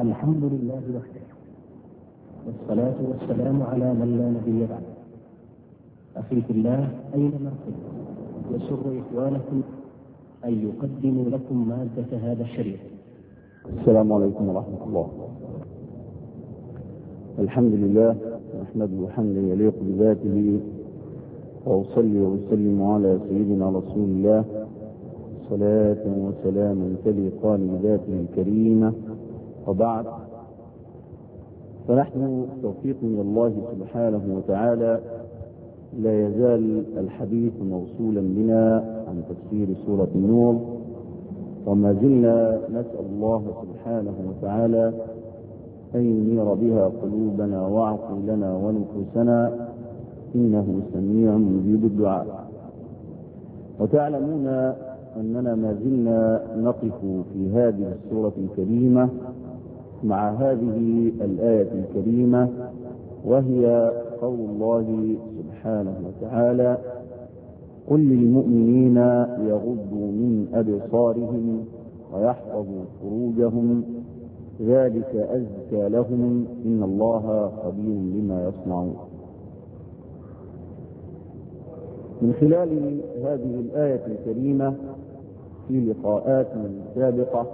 الحمد لله وحده، والصلاة والسلام على من لا نبي بعده. أخي في الله، أينما كنتم يسر إخوانكم أن يقدموا لكم مادة هذا الشريط. السلام عليكم ورحمة الله. الحمد لله نحمده حمدا يليق بذاته، وأصلي وأسلم على سيدنا رسول الله صلاة وسلام تليقان بذاته الكريمة، وبعد. فنحن توفيق من الله سبحانه وتعالى لا يزال الحديث موصولا بنا عن تفسير سورة النور، وما زلنا نسأل الله سبحانه وتعالى أن ينير بها قلوبنا وعقولنا ونفوسنا، إنه سميع مجيب الدعاء. وتعلمون أننا ما زلنا نقف في هذه السورة الكريمة مع هذه الآية الكريمة، وهي قول الله سبحانه وتعالى: قل للمؤمنين يغضوا من أبصارهم ويحفظوا فروجهم ذلك أزكى لهم إن الله خبير بما يصنعون. من خلال هذه الآية الكريمة في لقاءات سابقة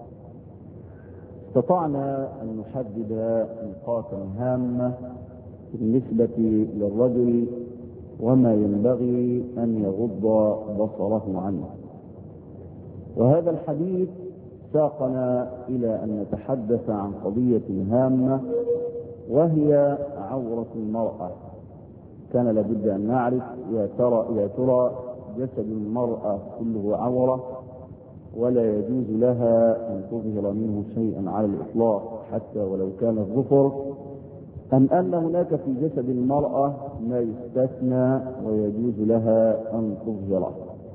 استطعنا أن نحدد نقاطا هامة بالنسبة للرجل وما ينبغي أن يغض بصره عنه، وهذا الحديث ساقنا إلى أن نتحدث عن قضية هامة، وهي عورة المرأة. كان لابد أن نعرف يا ترى جسد المرأة كله عورة، ولا يجوز لها أن تظهر منه شيئا على الإطلاق حتى ولو كان الظفر، أم أن هناك في جسد المرأة ما يستثنى ويجوز لها أن تظهره.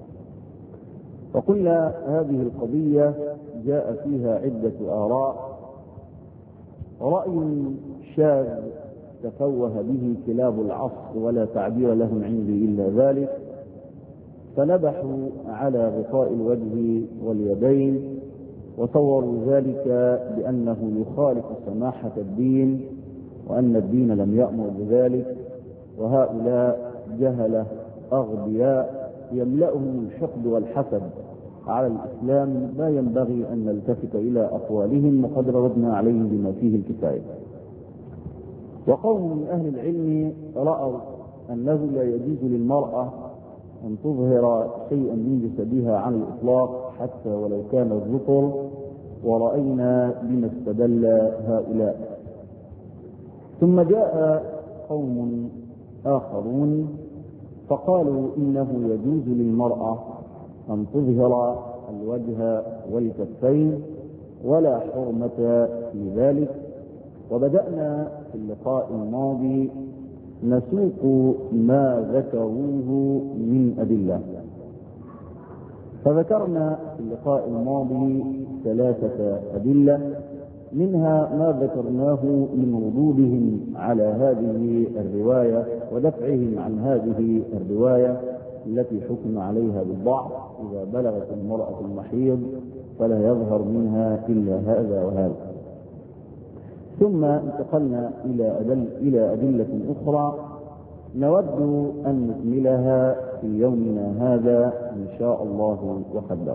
وقلنا هذه القضية جاء فيها عدة آراء. رأي شاذ تفوه به كلاب العصر ولا تعبير لهم عندي إلا ذلك، فنبحوا على غطاء الوجه واليدين وصوروا ذلك بأنه يخالف سماحة الدين، وأن الدين لم يأمر بذلك، وهؤلاء جهلة أغبياء يملأهم الحقد والحسد على الإسلام، لا ينبغي أن نلتفت إلى أقوالهم، وقد ردنا عليهم بما فيه الكفاية. وقوم من أهل العلم رأوا أنه لا يجوز للمرأة أن تظهر شيئا من جسدها عن الإطلاق حتى ولو كان الظفر، ورأينا بما استدل هؤلاء. ثم جاء قوم آخرون فقالوا إنه يجوز للمرأة أن تظهر الوجه والكفين ولا حرمة في ذلك. وبدأنا في اللقاء الماضي نسوق ما ذكروه من أدلة، فذكرنا في اللقاء الماضي 3 أدلة، منها ما ذكرناه من ردودهم على هذه الرواية ودفعهم عن هذه الرواية التي حكم عليها بالضعف: إذا بلغت المرأة المحيض فلا يظهر منها إلا هذا وهذا. ثم انتقلنا إلى أدلة أخرى نود أن نكملها في يومنا هذا إن شاء الله وقدر.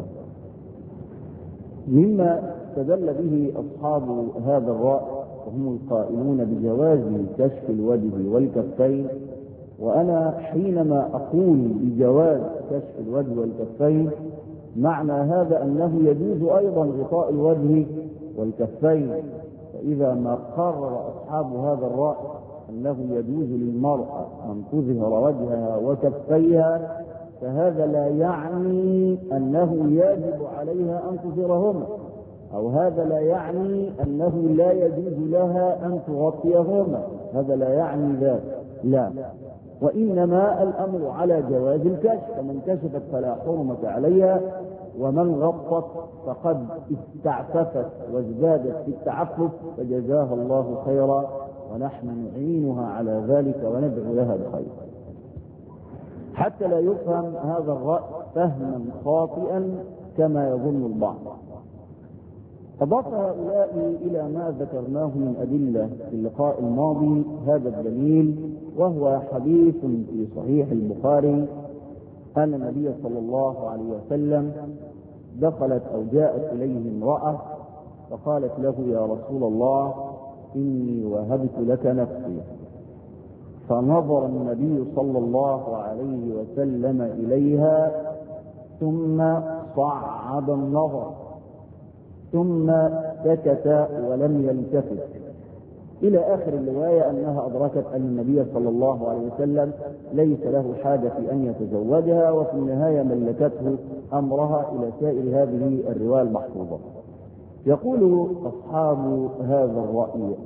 مما استدل به أصحاب هذا الرأي وهم القائلون بجواز كشف الوجه والكفين. وأنا حينما أقول بجواز كشف الوجه والكفين معنى هذا أنه يجوز أيضا غطاء الوجه والكفين. فإذا ما قرر أصحاب هذا الرأي أنه يجوز للمرأة أن تظهر وجهها وكفيها، فهذا لا يعني أنه يجب عليها أن تظهرهما، أو هذا لا يعني أنه لا يجوز لها أن تغطيهما، هذا لا يعني ذلك، لا. وإنما الأمر على جواز الكشف، فمن كشفت فلا حرمة عليها، ومن غطت فقد استعففت وازدادت في التعفف، فجزاها الله خيرا، ونحن نعينها على ذلك وندعو لها بخير. حتى لا يفهم هذا الرأي فهما خاطئا كما يظن البعض. أضاف هؤلاء إلى ما ذكرناه من أدلة في اللقاء الماضي هذا الدليل، وهو حديث في صحيح البخاري أن النبي صلى الله عليه وسلم دخلت أو جاءت إليه امرأة فقالت له: يا رسول الله إني وهبت لك نفسي. فنظر النبي صلى الله عليه وسلم إليها ثم صعد النظر ثم سكت ولم يلتفت، إلى آخر الرواية أنها أدركت أن النبي صلى الله عليه وسلم ليس له حاجة في أن يتزوجها، وفي النهاية ملكته أمرها إلى سائر هذه الرواية المحفوظة. يقول أصحاب هذا الرأي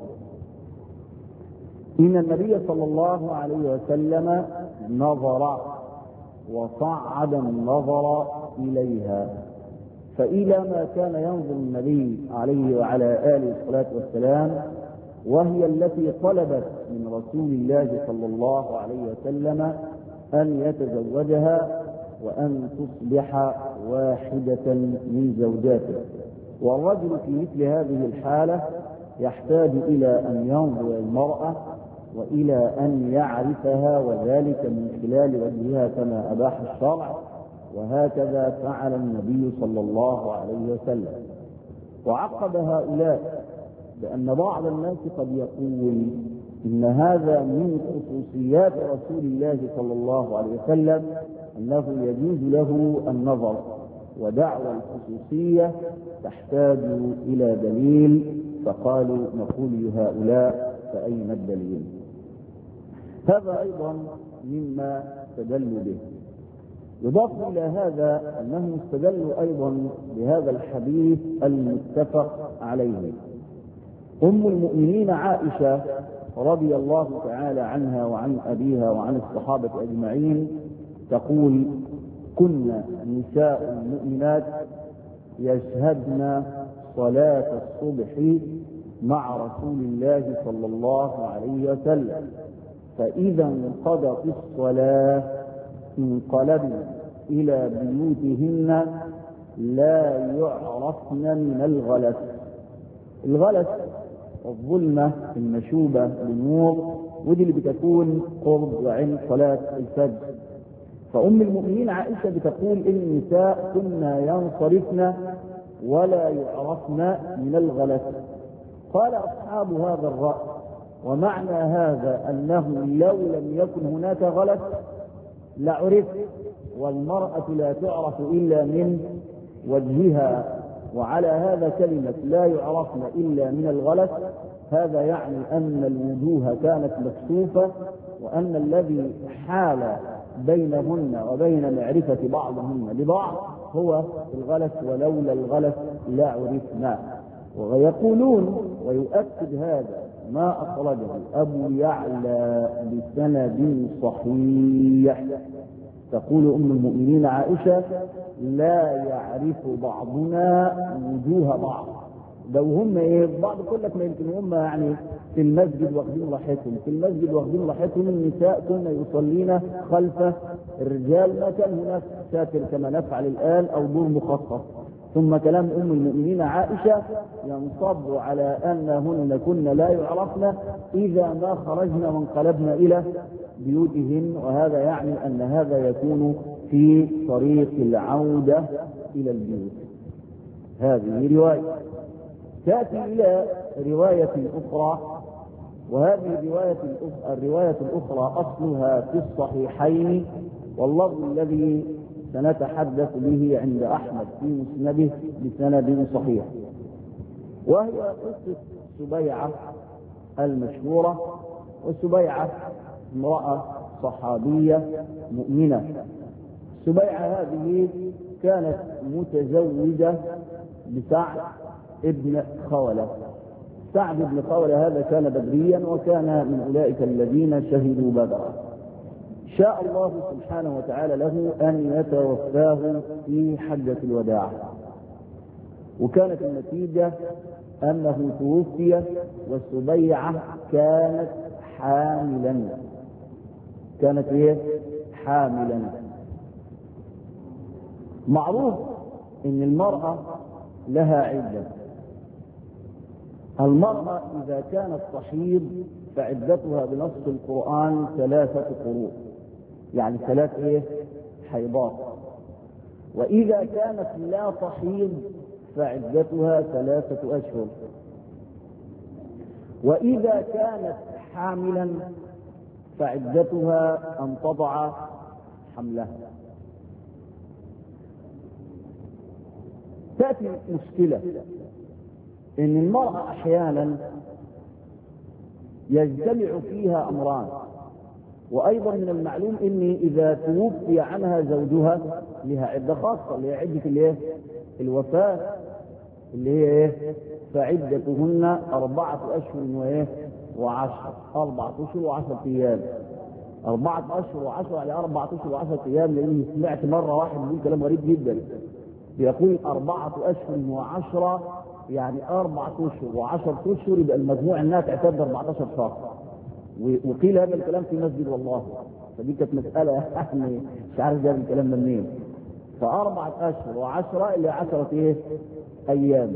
إن النبي صلى الله عليه وسلم نظر وصعد النظر إليها، فإلى ما كان ينظر النبي عليه وعلى آله الصلاة والسلام وهي التي طلبت من رسول الله صلى الله عليه وسلم أن يتزوجها وأن تصبح واحدة من زوجاته. والرجل في مثل هذه الحالة يحتاج إلى أن ينظر المرأة وإلى أن يعرفها، وذلك من خلال وجهها كما أباح الشرع، وهكذا فعل النبي صلى الله عليه وسلم. وعقب هؤلاء بأن بعض الناس قد يقول إن هذا من خصوصيات رسول الله صلى الله عليه وسلم أنه يجوز له النظر، ودعوى الخصوصية تحتاج إلى دليل، فقالوا نقول لهؤلاء: فأين الدليل؟ هذا أيضا مما استدلوا به. يضاف إلى هذا أنهم استدلوا أيضا بهذا الحديث المتفق عليه. أم المؤمنين عائشة رضي الله تعالى عنها وعن أبيها وعن الصحابة أجمعين تقول: كنا نساء المؤمنات يشهدن صلاة الصبح مع رسول الله صلى الله عليه وسلم، فإذا انقضت الصلاة انقلبن إلى بيوتهن لا يعرفن من الغلس. الغلس الظلمة المشوبة بالنور، ودي اللي بتكون قرب وعند صلاة الفجر. فأم المؤمنين عائشة بتقول إن النساء كنا ينصرفن ولا يعرفن من الغلس. قال أصحاب هذا الرأي: ومعنى هذا أنه لو لم يكن هناك غلس لعرف، والمرأة لا تعرف إلا من وجهها، وعلى هذا كلمة لا يعرفن إلا من الغلس، هذا يعني أن الوجوه كانت مكشوفة، وأن الذي حال بينهن وبين معرفة بعضهن لبعض هو الغلس، ولولا الغلس لعرفنا. ويقولون ويؤكد هذا ما أخرجه أبو يعلى بسند صحيح. تقول أم المؤمنين عائشة: لا يعرف بعضنا وجوه بعض. لو هم بعض كل لك ما يمكن هم يعني في المسجد واخدين راحتهم، في المسجد واخدين راحتهم، النساء كنا يصلين خلف الرجال، ما كان هناك ساتر كما نفعل الآن أو دور مخصص. ثم كلام أم المؤمنين عائشة ينصب على أنهن كن لا يعرفن إذا ما خرجنا وانقلبنا إلى بيوتهن، وهذا يعني أن هذا يكون في طريق العودة إلى البيوت. هذه رواية. تأتي إلى رواية أخرى، وهذه الرواية الأخرى أصلها في الصحيحين، واللفظ الذي سنتحدث به عند أحمد في مسنده بسند صحيح، وهي قصة سبيعة المشهورة. وسبيعة امرأة صحابية مؤمنة. سبيعة هذه كانت متزوجة بسعد ابن خولة. سعد بن خولة هذا كان بدريا، وكان من أولئك الذين شهدوا بدرا. شاء الله سبحانه وتعالى له أن يتوفاه في حجة الوداع، وكانت النتيجة أنه توفي وسبيعة كانت حاملا. حاملا. معروف إن المرأة لها عدة، المرأة إذا كانت تحيض فعدتها بنص القرآن 3 قروء، يعني 3 حيضات. وإذا كانت لا تحيض فعدتها 3 أشهر. وإذا كانت حاملا فعدتها أن تضع حملها. تأتي مشكلة إن المرأة أحيانا يجتمع فيها أمران. وأيضا من المعلوم إن إذا توفي عنها زوجها لها عدة خاصة اللي هي عدة الوفاة اللي هي فعدتهن 4 أشهر و10. 4 أشهر و10 أيام. 4 أشهر و10 يعني 4 أشهر و10 أيام. لأني سمعت مرة واحد بيقول كلام غريب جدا، بيقول 4 أشهر و10 يعني 4 أشهر و10 أشهر، يبقى المجموع انها تعتبر 14 شهر. وقيل هذا الكلام في مسجد والله، فدي كانت مسألة يعني مش عارف جاب الكلام ده منين. ف4 أشهر و10 اللي 10 أيام.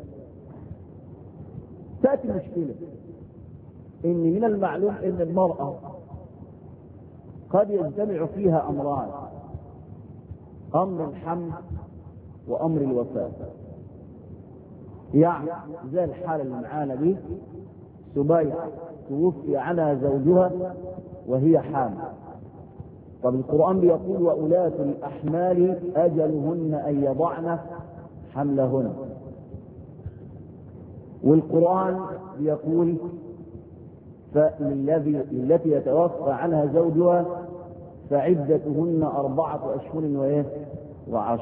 تأتي مشكلة إن من المعلوم إن المرأة قد يجتمع فيها أمران: أمر الحمل وأمر الوفاة. يعني زي الحالة اللي معانا دي، سبيعة توفي عنها زوجها وهي حامل. طب القرآن بيقول: وأولاة الأحمال أجلهن أن يضعن حملهن. والقرآن بيقول: التي يتوفى عنها زوجها فعدتهن 4 أشهر و10.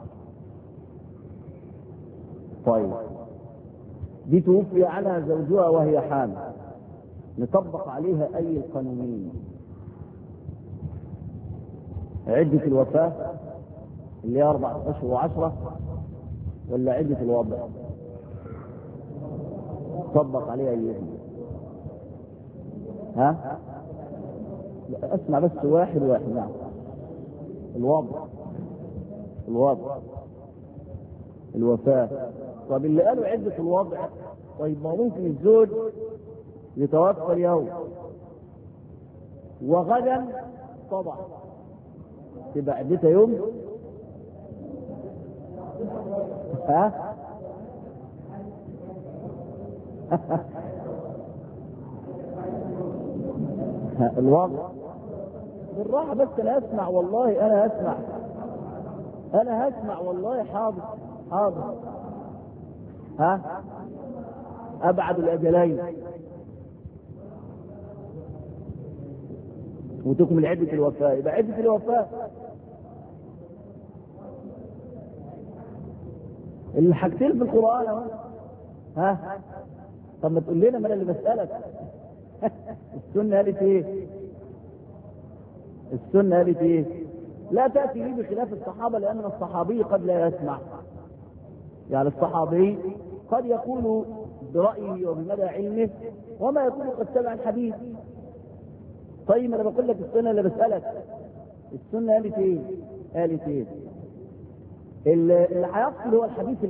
طيب دي توفي عنها زوجها وهي حامل، نطبق عليها أي القانونين؟ عدة الوفاة اللي هي 4 أشهر و10 ولا عدة الوضع؟ طبق عليها أيهم؟ ها؟ لا اسمع بس واحد. نعم. الوضع الوفاة. طب اللي قالوا عدة الوضع، طيب ما ممكن الزوج يتوفى اليوم وغدا طبعا تبقى عدتها يوم. ها؟ الوضع بالراحة بس. أنا أسمع والله، أنا هسمع والله. حاضر. ها؟ أبعد الأجلين وتكمل عدة الوفاة. يبقى عدة الوفاة الحاجتين في القرآن اهو. ها؟ طب ما تقول لنا، ما انا اللي بسألك. السنة قالت ايه؟ لا تأتي لي بخلاف الصحابة، لأن الصحابي قد لا يسمع. يعني الصحابي قد يقول برأيه وبمدى علمه وما يقول قد سمع الحديث. طيب انا بقول لك السنة اللي بسألك، السنة قالت ايه؟ اللي هيفصل هو الحديث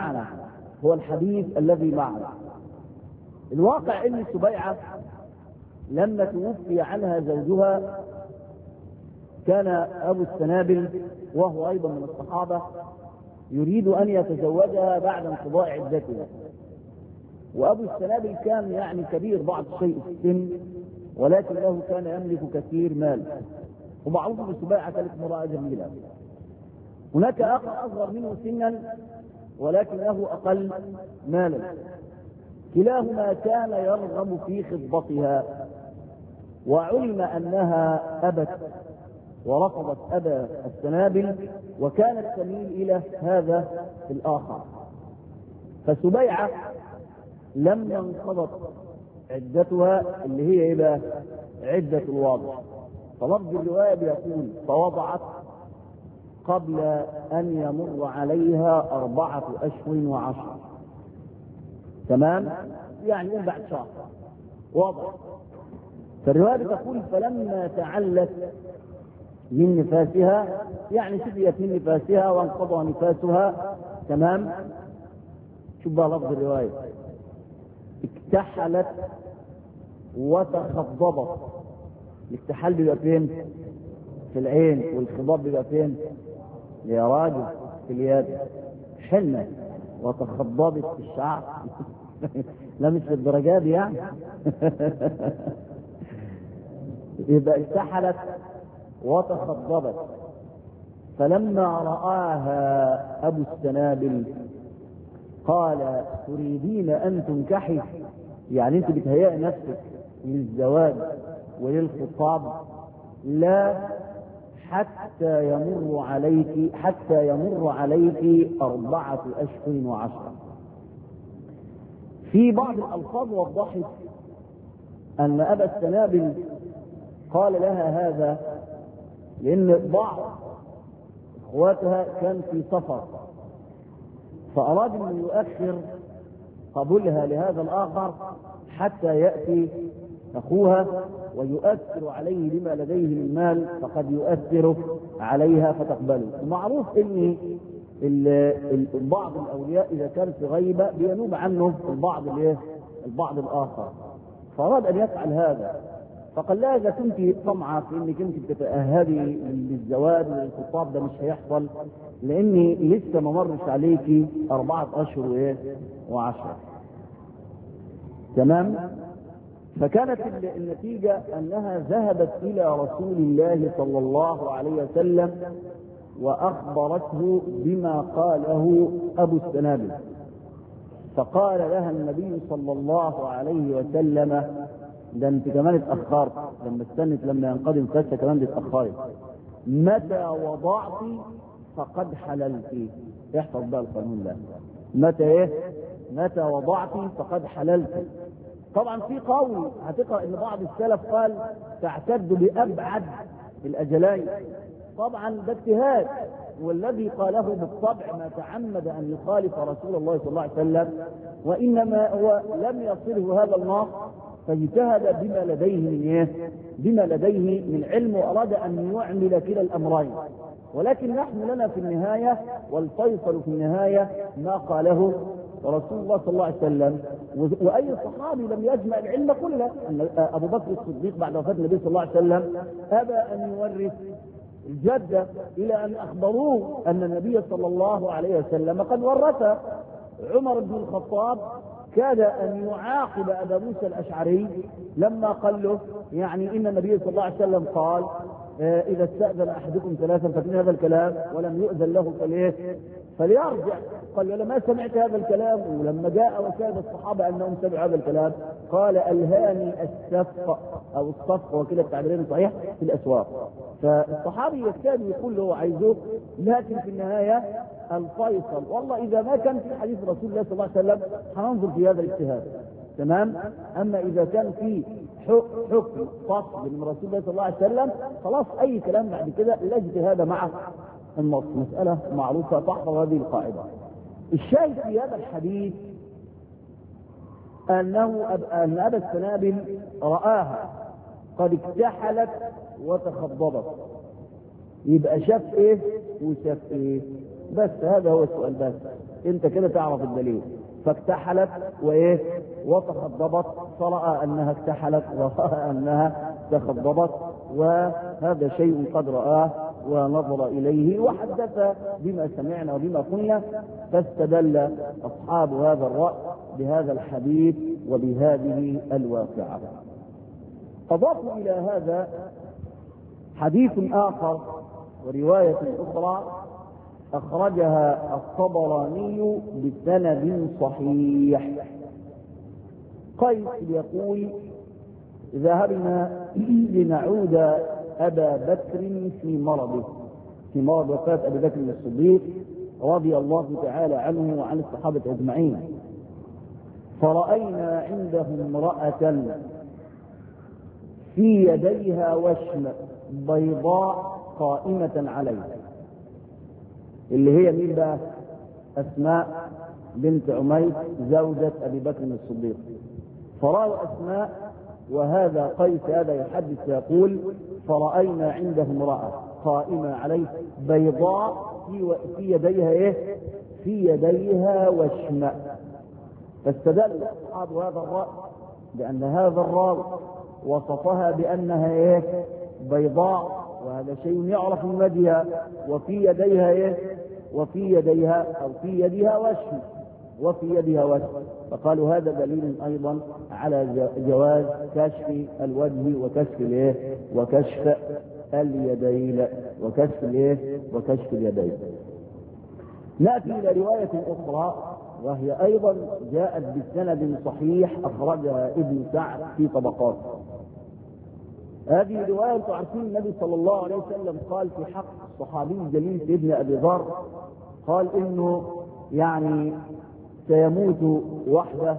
الذي معنا. الواقع ان سبيعة لما توفي عنها زوجها كان ابو السنابل وهو ايضا من الصحابة يريد ان يتزوجها بعد انقضاء عدتها. وابو السنابل كان يعني كبير بعض الشيء في السن، ولكنه كان يملك كثير مال. ومعروف ان سبيعة كانت امرأة جميلة. هناك اخر اصغر منه سنا ولكنه اقل مالا. كلاهما كان يرغب في خطبتها، وعلم انها ابت ورفضت ابا السنابل، وكانت تميل الى هذا الاخر. فسبيعة لما انقضت عدتها اللي هي ايه بقى؟ عدة الوضع. فلفظ الرواية بيقول: فوضعت قبل ان يمر عليها 4 أشهر و10. تمام؟ يعني يوم بعد شهر وضع. فالرواية بتقول: فلما تعلت من نفاسها، يعني شفيت من نفاسها وانقضى نفاسها. تمام؟ شوف بقى لفظ الرواية: اكتحلت وتخضبت. الاكتحال بيبقى فين؟ في العين. والخضاب بيبقى فين؟ يا راجل في اليد. حنة وتخضبت في الشعر. لا مش للدرجات دي يعني. يبقى اكتحلت وتخضبت. فلما رآها أبو السنابل قال تريدين أن تنكحي؟ يعني أنت بتهيئ نفسك للزواج وللخطاب؟ لا، حتى يمر عليك 4 أشهر و10. في بعض الألفاظ وضحت أن أبا السنابل قال لها هذا لأن بعض اخواتها كان في سفر، فأراد أن يؤخر قبولها لهذا الآخر حتى يأتي أخوها ويؤثر عليه بما لديه من مال، فقد يؤثر عليها فتقبله. معروف أن بعض الأولياء إذا كان في غيبة بينوب عنه البعض الآخر، فأراد أن يفعل هذا. فقال لها إذا كنت طمعة في أنك أنت بتتأهبي للزواج والخطاب ده مش هيحصل، لأني لسه ما مرش عليكي 4 أشهر و10. تمام؟ فكانت النتيجة أنها ذهبت إلى رسول الله صلى الله عليه وسلم وأخبرته بما قاله أبو السنابل. فقال لها النبي صلى الله عليه وسلم ده انت كمان اتأخرت، لما استنت لما ينقضي الفتة كمان اتأخرت. متى وضعت فقد حللت. احفظ بقى القانون ده. متى وضعت فقد حللت. طبعا في قول هتقرأ ان بعض السلف قال تعتد بأبعد الأجلين. طبعا ده اجتهاد، والذي قاله بالطبع ما تعمد أن يخالف رسول الله صلى الله عليه وسلم، وإنما هو لم يصله هذا النص فاجتهد بما لديه من علم، وأراد أن يعمل كلا الأمرين. ولكن نحن لنا في النهاية والفيصل في النهاية ما قاله رسول الله صلى الله عليه وسلم. وأي صحابي لم يجمع العلم كله؟ أبو بكر الصديق بعد وفاة النبي صلى الله عليه وسلم أبى أن يورث الجدة إلى أن أخبروه أن النبي صلى الله عليه وسلم قد ورث. عمر بن الخطاب كاد أن يعاقب أبا موسى الأشعري لما قال له يعني إن النبي صلى الله عليه وسلم قال إذا استأذن أحدكم 3 فإن هذا الكلام ولم يؤذن له فليرجع. قال له ما سمعت هذا الكلام؟ ولما جاء وشاهد الصحابة أنهم سمعوا هذا الكلام قال ألهاني السفق أو الصفق، وكلا التعبيرين صحيح في الأسواق. فالصحابي يكاد يقول له عايزوه، لكن في النهاية الفيصل والله إذا ما كان في حديث رسول الله صلى الله عليه وسلم هننظر في هذا الاجتهاد. تمام؟ أما إذا كان في حكم فصل من رسول الله صلى الله عليه وسلم خلاص أي كلام بعد كده لا اجتهاد معه النص. مسألة معروفة تحفظ هذه القاعدة. الشاهد في هذا الحديث أن أبا السنابل رآها قد اكتحلت وتخضبت. يبقى شاف ايه وشاف ايه؟ بس هذا هو السؤال. بس انت كده تعرف الدليل. فاكتحلت وايه وتخضبت، فرأى انها اكتحلت ورأى انها تخضبت، وهذا شيء قد رآه ونظر اليه وحدث بما سمعنا وبما قلنا. فاستدل اصحاب هذا الرأي بهذا الحديث وبهذه الواقعة. اضافوا الى هذا حديث آخر ورواية أخرى أخرجها الطبراني بسند صحيح. قيس يقول ذهبنا لنعود أبا بكر في مرض وفاة أبي بكر الصديق رضي الله تعالى عنه وعن الصحابة أجمعين، فرأينا عنده امرأة في يديها وشم بيضاء قائمة عليه، اللي هي مين بقى؟ أسماء بنت عميس زوجة أبي بكر الصديق. فرأوا أسماء، وهذا قيس هذا يحدث يقول فرأينا عنده امرأة قائمة عليه بيضاء في يديها ايه؟ في يديها وشم. فاستدل أصحاب هذا الرأي بأن هذا الراوي وصفها بأنها إيه؟ بيضاء، وهذا شيء يعرف من وجهها، وفي يديها إيه؟ وفي يديها أو في يدها وجه، وفي يدها وجه، فقالوا هذا دليل أيضا على جواز كشف الوجه وكشف الإيه؟ وكشف اليدين، وكشف الإيه؟ وكشف اليدين. نأتي إلى رواية أخرى وهي أيضا جاءت بسند صحيح أخرجها ابن سعد في طبقات. هذه رواية تعرفين النبي صلى الله عليه وسلم قال في حق الصحابي الجليل ابن أبي ذر، قال إنه يعني سيموت وحده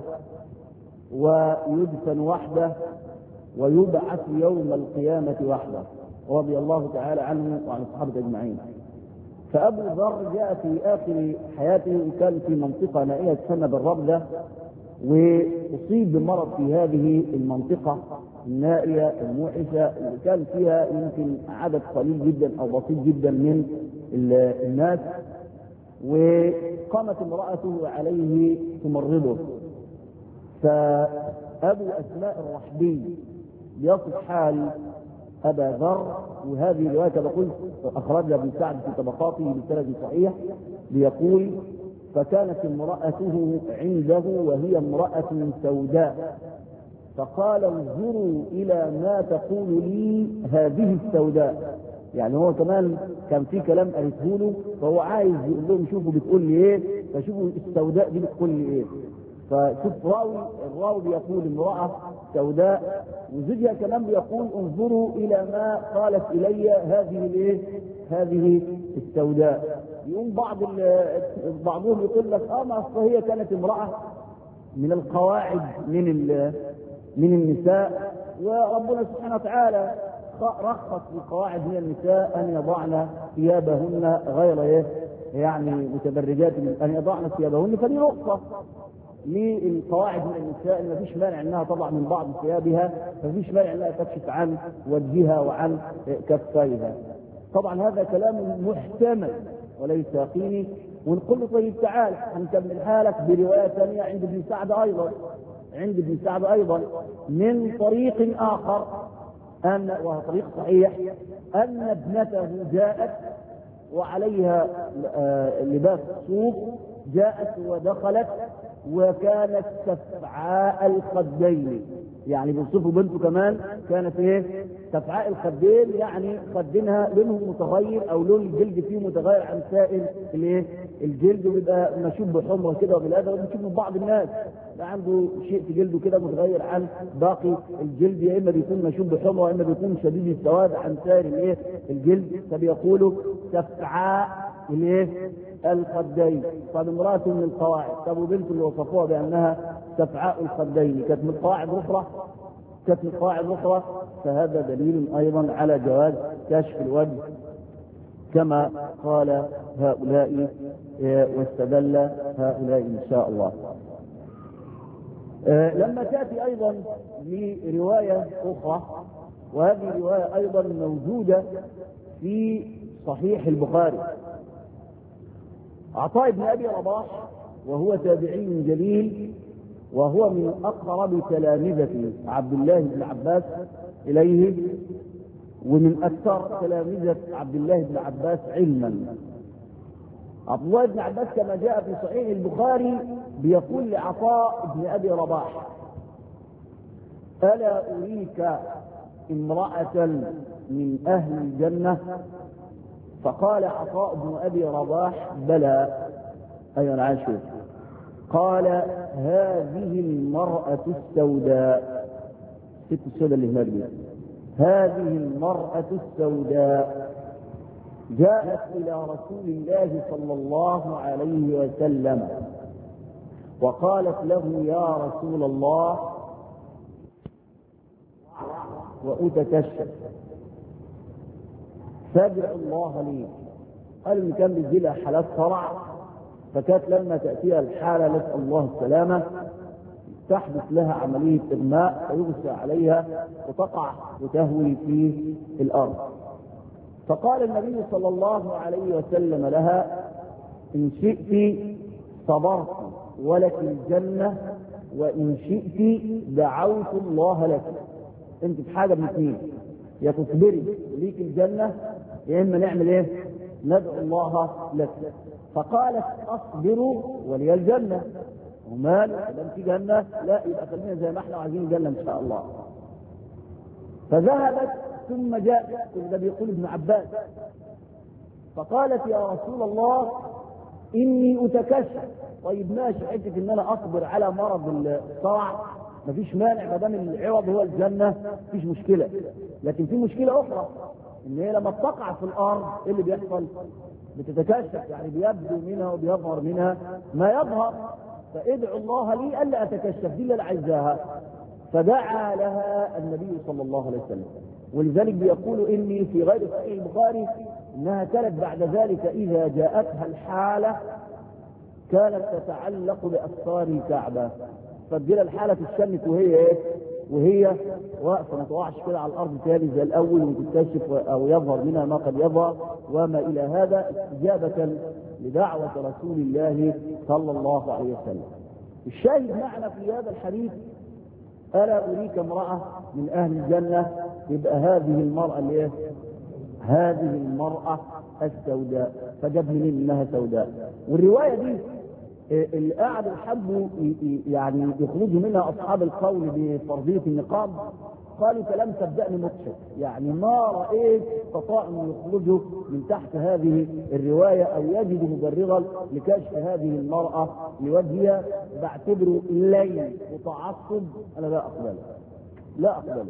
ويدفن وحده ويبعث يوم القيامة وحده، رضي الله تعالى عنه وعن الصحابة أجمعين. فأبو ذر جاء في آخر حياته وكان في منطقة نائية تسمى بالربدة، وأصيب بمرض في هذه المنطقة النائية الموحشة اللي كان فيها يمكن عدد قليل جدا أو بسيط جدا من الناس، وقامت امرأته عليه تمرضه. فأبو أسماء الرحبي يصف حال أبا ذر، وهذه الرواية كما قلت أخرجها ابن سعد في طبقاته بسند صحيح، بيقول: فكانت امرأته عنده وهي امرأة سوداء، فقال: انظروا إلى ما تقول لي هذه السوداء. يعني هو كمان كان في كلام قالته له، فهو عايز يقول لهم شوفوا بتقول لي ايه، فشوفوا السوداء دي بتقول لي ايه. فشوف الراوي بيقول امرأة سوداء، وزوجها كمان بيقول انظروا إلى ما قالت إلي هذه الايه، هذه السوداء. يقوم بعضهم يقول لك ما أصل هي كانت امرأة من القواعد من النساء، وربنا سبحانه وتعالى رخص للقواعد من النساء أن يضعن ثيابهن غير ايه، يعني متبرجات، أن يضعن ثيابهن، فدي رخصة للقواعد من النساء، ما فيش مانع انها طبعا من بعض ثيابها، ما فيش مانع انها تكشف عن وجهها وعن كفيها. طبعا هذا كلام محتمل وليس يقيني. ونقول له طيب تعال هنكمل حالك بروايه ثانيه عند ابن سعد ايضا من طريق اخر، وهو طريق صحيح، ان ابنته جاءت وعليها لباس صوف، جاءت ودخلت وكانت سفعاء الخدين، يعني بيوصفوا بنته كمان كانت ايه، سفعاء الخدين، يعني خدينها لونهم متغير او لون الجلد فيه متغير عن سائر الايه الجلد، وبيبقى مشوب بحمره كده، وبالهذا بنشوف من بعض الناس ده عنده شيء في جلده كده متغير عن باقي الجلد، يا اما بيكون مشوب بحمره يا اما بيكون شديد السواد عن سائر الايه الجلد، فبيقولوا سفعاء الايه الخدين. طب امرأة من القواعد، طب وبنت اللي وصفوها بأنها سفعاء الخدين كانت من قواعد أخرى، فهذا دليل أيضا على جواز كشف الوجه كما قال هؤلاء واستدل هؤلاء إن شاء الله. لما تأتي أيضا لرواية أخرى، وهذه رواية أيضا موجودة في صحيح البخاري، عطاء بن أبي رباح وهو تابعي جليل، وهو من أقرب تلامذة عبد الله بن عباس إليه، ومن أكثر تلامذة عبد الله بن عباس علما. عبد الله بن عباس كما جاء في صحيح البخاري بيقول لعطاء بن أبي رباح: ألا أريك امرأة من أهل الجنة؟ فقال عطاء بن أبي رباح: بلى. أيها عاشر. قال: هذه المرأة السوداء، ست السوداء اللي هناك دي، هذه المرأة السوداء جاءت إلى رسول الله صلى الله عليه وسلم وقالت له: يا رسول الله، وأتكشف فادع الله لي. قال إن كان بيجيلها حالات صرع، فكانت لما تأتيها الحالة نسأل الله السلامة تحدث لها عملية إغماء فيغشى عليها وتقع وتهوي في الأرض. فقال النبي صلى الله عليه وسلم لها: إن شئت صبرت ولك الجنة وإن شئت دعوت الله لك. أنت في حاجة من اثنين، يا تصبري ليك الجنة يا إما نعمل إيه؟ ندعو الله لك. فقالت أصبر ولي الجنة. ومال لم في جنة؟ لا، يبقى خلينا زي ما احنا عايزين الجنة إن شاء الله. فذهبت ثم جاءت، ده بيقول ابن عباس، فقالت يا رسول الله إني أتكشف. طيب ماشي، حته ان انا اصبر على مرض الصرع مفيش مانع ما دام العوض هو الجنه، مفيش مشكله. لكن في مشكله اخرى، ان هي لما تقع في الارض ايه اللي بيحصل؟ بتتكشف، يعني بيبدو منها وبيظهر منها ما يظهر. فادعوا الله لي الا اتكشف، دي اللي انا عايزاها. فدعا لها النبي صلى الله عليه وسلم. ولذلك بيقول اني في غير صحيح البخاري انها كانت بعد ذلك اذا جاءتها الحاله كانت تتعلق بأستار الكعبة، فبدل الحالة تشنت وهي ايه؟ وهي واقفة، ما تقعش كده على الأرض تاني زي الأول وتكتشف أو يظهر منها ما قد يظهر وما إلى هذا، استجابة لدعوة رسول الله صلى الله عليه وسلم. الشاهد معنا في هذا الحديث ألا أريك امرأة من أهل الجنة، يبقى هذه المرأة اللي ايه؟ هذه المرأة السوداء، فجاب منين انها سوداء. والرواية دي اللي قاعدوا حبوا يعني يخرجوا منها اصحاب القول بفرضية النقاب، قالوا كلام صدقني مضحك، يعني ما رأيت استطاعوا ان يخرجوا من تحت هذه الرواية او يجدوا مبررا لكشف هذه المرأة لوجهها. بعتبره لين وتعصب، انا لا اقبله، لا اقبله،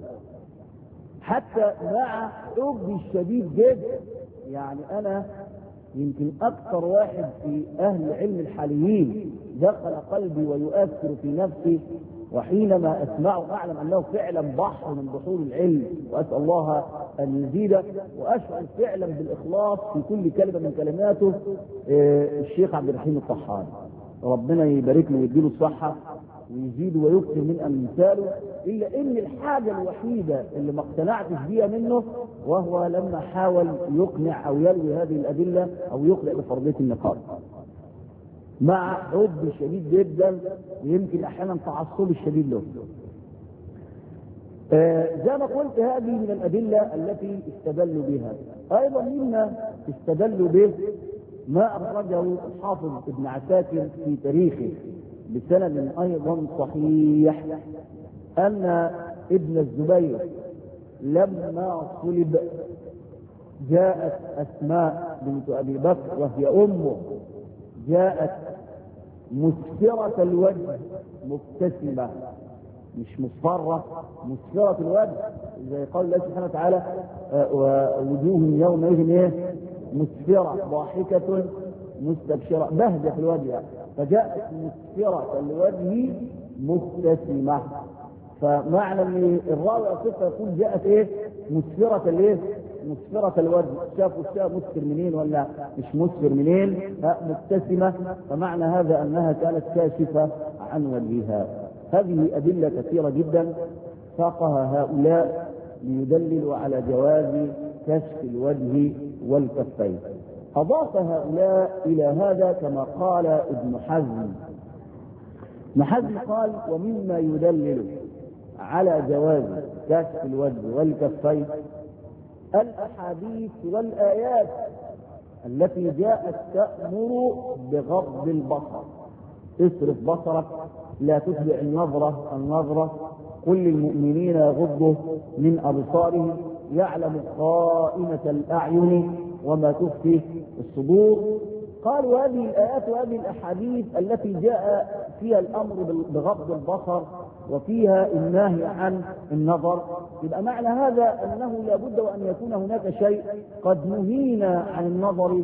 حتى مع حبي الشديد جدا. يعني انا يمكن اكثر واحد في اهل علم الحاليين دخل قلبي ويؤثر في نفسي، وحينما اسمعه اعلم انه فعلا بحر من بحور العلم، واسال الله ان يزيده، واشعر فعلا بالاخلاص في كل كلمه من كلماته. الشيخ عبد الرحيم الطحان، ربنا يبارك له ويديله الصحه ويزيد ويكثر من امثاله. الا ان الحاجه الوحيده اللي ما اقتنعتش بيها منه وهو لما حاول يقنع او يلوي هذه الادله او يقنع بفرضيه النقاب، مع حب شديد جدا ويمكن احيانا تعصب الشديد له. زي ما قلت هذه من الادله التي استدلوا بها. ايضا مما استدلوا به ما اخرجه الحافظ ابن عساكر في تاريخه بسند ايضا صحيح، ان ابن الزبير لما صلب جاءت اسماء بنت ابي بكر وهي امه، جاءت مسفرة الوجه مبتسمة، مش مصفرة، مسفرة الوجه، زي قول الله سبحانه وتعالى ووجوه يومئذ ايه؟ مسفرة ضاحكة مستبشرة، بهجة في الوجه. فجاءت مسفرة الوجه مبتسمة. فمعنى ان الراوي الصفة يقول جاءت ايه؟ مسفرة الايه؟ مسفرة الوجه. شافوا الشاب مسفر منين ولا مش مسفر منين؟ مبتسمة. فمعنى هذا انها كانت كاشفة عن وجهها. هذه ادلة كثيرة جدا ساقها هؤلاء ليدللوا على جواز كشف الوجه والكفين. اضاف هؤلاء الى هذا كما قال ابن حزم. ابن حزم قال ومما يدلل على جواز كشف الوجه والكفين الاحاديث والايات التي جاءت تأمر بغض البصر. اصرف بصرك، لا تتبع النظرة، قل للمؤمنين يغضوا من ابصارهم، يعلم خائنة الاعين وما تخفي الصدور. قالوا هذه الآيات وهذه الأحاديث التي جاء فيها الأمر بغض البصر وفيها النهي عن النظر، يبقى معنى هذا أنه لابد وأن يكون هناك شيء قد نهينا عن النظر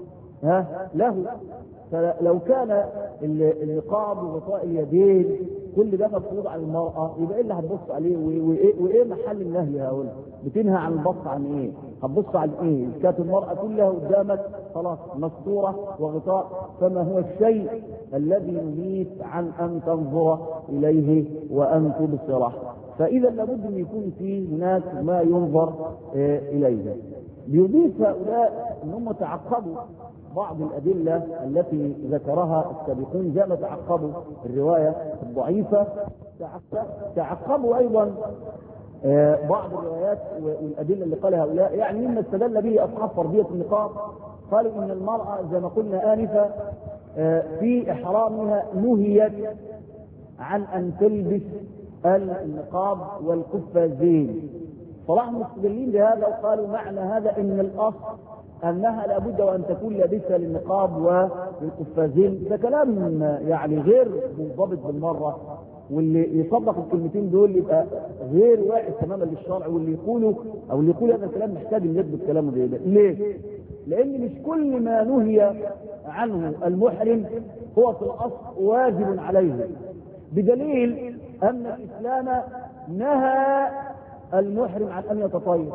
له. فلو كان النقاب وغطاء اليدين كل ده مفروض على المرأة، يبقى ايه اللي هتبص عليه وايه محل النهي هؤلاء؟ بتنهى عن البص عن ايه؟ هتبص عن ايه؟ كانت المرأة كلها قدامك خلاص مستورة وغطاء، فما هو الشيء الذي نهيت عن ان تنظر اليه وان تبصره؟ فاذا لابد ان يكون في هناك ما ينظر اليه. بيضيف هؤلاء انهم تعقبوا بعض الادله التي ذكرها السابقون، زي ما تعقبوا الروايه الضعيفه تعقبوا ايضا بعض الروايات والادله اللي قالها هؤلاء. يعني مما استدل به اصحاب فرضيه النقاب قالوا ان المراه زي ما قلنا انفا في احرامها نهيت عن ان تلبس النقاب والقفازين، فراحوا مستدلين بهذا وقالوا معنى هذا ان الاصل انها لابد وان تكون لابسه للنقاب والقفازين. ده كلام يعني غير منضبط بالمره، واللي يصدق الكلمتين دول يبقى غير واحد تماما للشرع، واللي يقولوا هذا الكلام محتاج ان يثبت كلامه ده. ليه؟ لان مش كل ما نهي عنه المحرم هو في الاصل واجب عليه، بدليل ان الاسلام نهى المحرم عن ان يتطيب.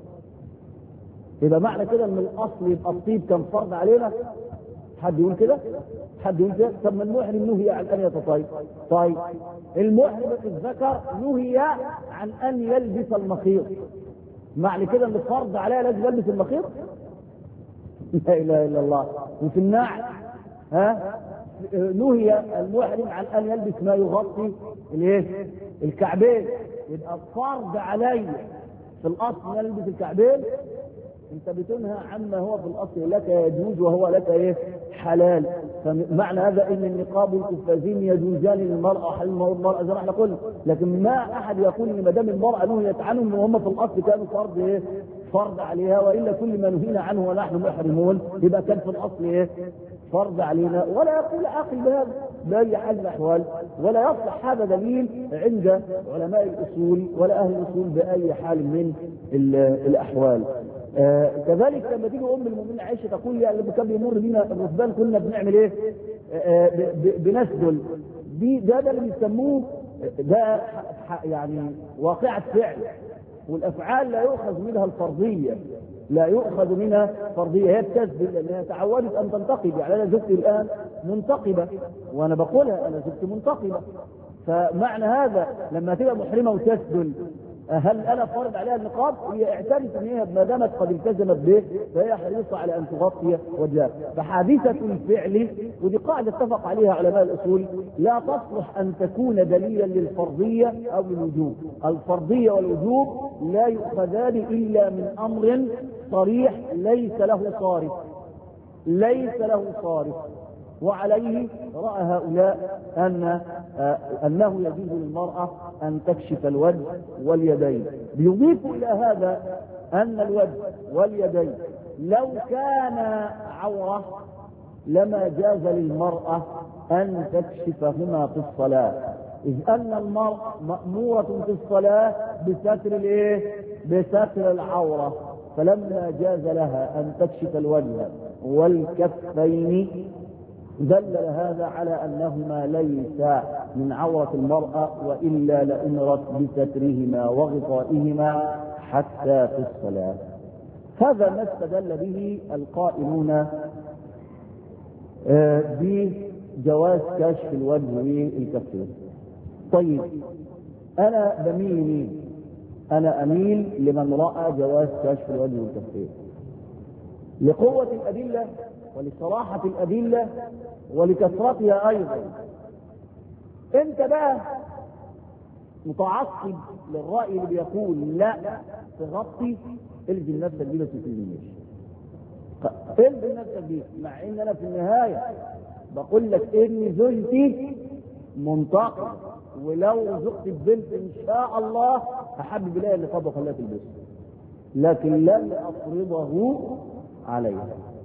يبقى معنى كده ان الاصل يبقى الطيب كان فرض علينا؟ حد يقول كده؟ طب ما المحرم نهي عن ان يتطيب. طيب المحرم الذكر نهي عن ان يلبس المخيط، معنى كده ان فرض عليها لازم يلبس المخيط؟ لا اله الا الله. وفي النعل نهي المحرم عن ان يلبس ما يغطي الكعبين، يبقى فرض علي في الاصل ان يلبس الكعبين. انت بتنهى عما هو في الاصل لك يجوز وهو لك حلال. فمعنى هذا ان النقاب والقفازين يجوزان للمراه حلال المراه زي ما احنا قلنا، لكن ما احد يقول ان ما دام المراه نهيت عنهم وهم في الاصل كانوا فرض عليها، والا كل ما نهينا عنه ونحن محرمون يبقى كان في الاصل فرض علينا. ولا يقول عاقل بهذا باي حال من الاحوال، ولا يصلح هذا دليل عند علماء الاصول ولا اهل الاصول باي حال من الاحوال. كذلك لما تيجي ام المؤمنين عائشه تقول لي لما كان بيمر بينا الرهبان كنا بنعمل بنسدل. ده اللي بيسموه ده يعني واقعه فعل، والافعال لا يؤخذ منها الفرضيه، هي بتسدل لانها تعودت ان تنتقب. يعني انا زوجتي الان منتقبه وانا بقولها انا زوجتي منتقبه، فمعنى هذا لما تبقى محرمه وتسدل هل انا فرض عليها النقاب؟ هي اعترفت ان هي ما دامت قد التزمت به فهي حريصه على ان تغطي وجهها. فحادثه الفعل، ودي قاعده اتفق عليها علماء الاصول، لا تصلح ان تكون دليلا للفرضيه او للوجوب. الفرضيه والوجوب لا يؤخذان الا من امر صريح ليس له صارف. وعليه راى هؤلاء انه يجوز للمراه ان تكشف الوجه واليدين. بيضيف الى هذا ان الوجه واليدين لو كان عوره لما جاز للمراه ان تكشفهما في الصلاه، اذ ان المراه ماموره في الصلاه بستر العوره، فلما جاز لها ان تكشف الوجه والكفين دل هذا على انهما ليس من عورة المرأة، والا لامرت بسترهما وغطائهما حتى في الصلاة. هذا ما استدل به القائلون بجواز كشف الوجه والكفين. طيب انا بميل لمين؟ انا اميل لمن راى جواز كشف الوجه والكفين لقوة الادلة ولصراحة الادلة ولكثرتها ايضا. انت بقى متعصب للرأي اللي بيقول لا تغطي، الزم نفسك بيه، ما تلزمنيش. الزم نفسك بيه، مع ان انا في النهاية بقول لك ان زوجتي منتقبة، ولو زوجتي البنت ان شاء الله احب اليها النقاب وخليها تلبسه، لكن لن افرضه عليها.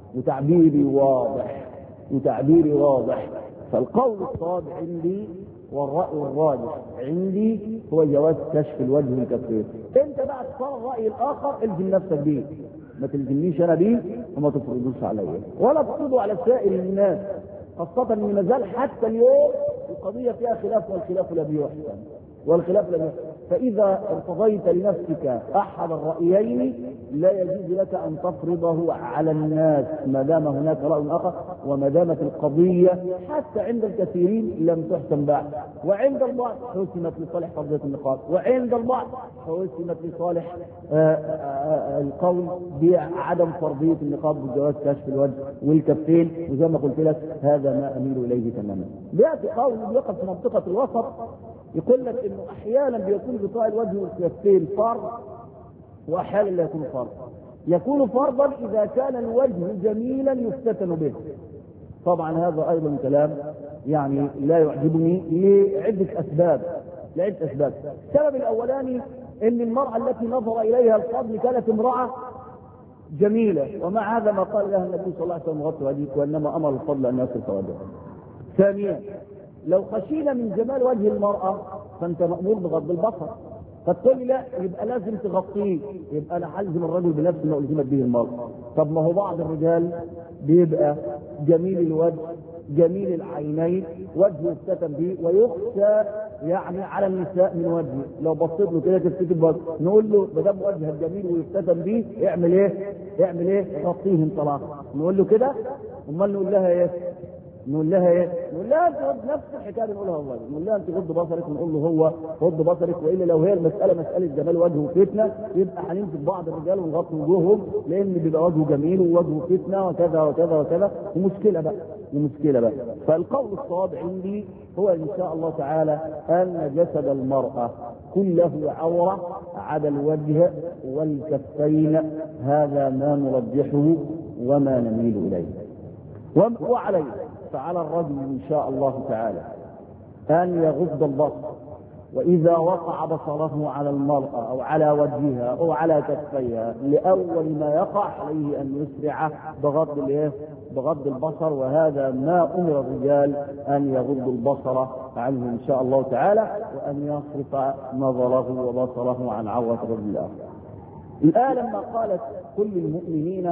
وتعبيري واضح. فالقول الصواب عندي والرأي الراجح عندي هو جواز كشف الوجه والكفين. انت بقى تختار الرأي الاخر، الزم نفسك بيه، ما تلزمنيش انا بيه وما تفرضوش عليا ولا تفرضوا على سائر الناس، خاصة ان ما زال حتى اليوم القضية فيها خلاف، والخلاف لا بيحسن. فإذا ارتضيت لنفسك أحد الرأيين لا يجوز لك أن تفرضه على الناس ما دام هناك رأي آخر، وما دامت القضية حتى عند الكثيرين لم تحسم بعد، وعند البعض حسمت لصالح فرضية النقاط، وعند البعض حسمت لصالح القول بعدم فرضية النقاط بجواز كشف الوجه والكفين. وزي ما قلت لك هذا ما أميل إليه تماما. بيأتي قول بيقف في منطقة الوسط، يقول لك انه احيانا بيكون غطاء الوجه والكفين فرض، واحيانا لا يكون فرض. يكون فرضا اذا كان الوجه جميلا يفتتن به. طبعا هذا ايضا كلام يعني لا يعجبني لعدة اسباب. السبب الاولاني ان المرأة التي نظر اليها الفضل كانت امرأة جميلة، ومع هذا ما قال لها النبي صلى الله عليه وسلم غطوا وجهك، وانما امر الفضل ان يصرف وجهه. ثانيا لو خشينا من جمال وجه المرأة فانت مأمور بغض البصر، فتقول لي لا يبقى لازم تغطيه، يبقى انا هلزم الرجل بنفس ما الزمت به المرأة. طب ما هو بعض الرجال بيبقى جميل الوجه جميل العينين وجهه يفتتن به ويخشى يعني على النساء من وجهه، لو بصيت له كده تفتكر بس نقول له ما دام وجهك جميل ويفتتن به اعمل ايه؟ غطيه انطلاقا. نقول له كده؟ امال نقول لها ايه؟ نقول لها انت نفس الحكايه بنقولها والله، نقول لها انت غض بصرك، ونقول له هو غض بصرك، والا لو هي المساله مساله جمال وجه وفتنه يبقى هنمسك بعض الرجال ونغطي وجوههم، لان بيبقى وجهه جميل ووجهه فتنه وكذا وكذا وكذا، ومشكله بقى. فالقول الصواب عندي هو ان شاء الله تعالى ان جسد المراه كله عوره عدا الوجه والكفين، هذا ما نرجحه وما نميل اليه. وعليه فعلى الرجل ان شاء الله تعالى ان يغض البصر، واذا وقع بصره على المرأة او على وجهها او على كفيها لاول ما يقع عليه ان يسرع بغض البصر، وهذا ما امر الرجال ان يغضوا البصر عنه ان شاء الله تعالى، وان يصرف نظره وبصره عن عورة الرجل الاخر. الآن لما قالت كل المؤمنين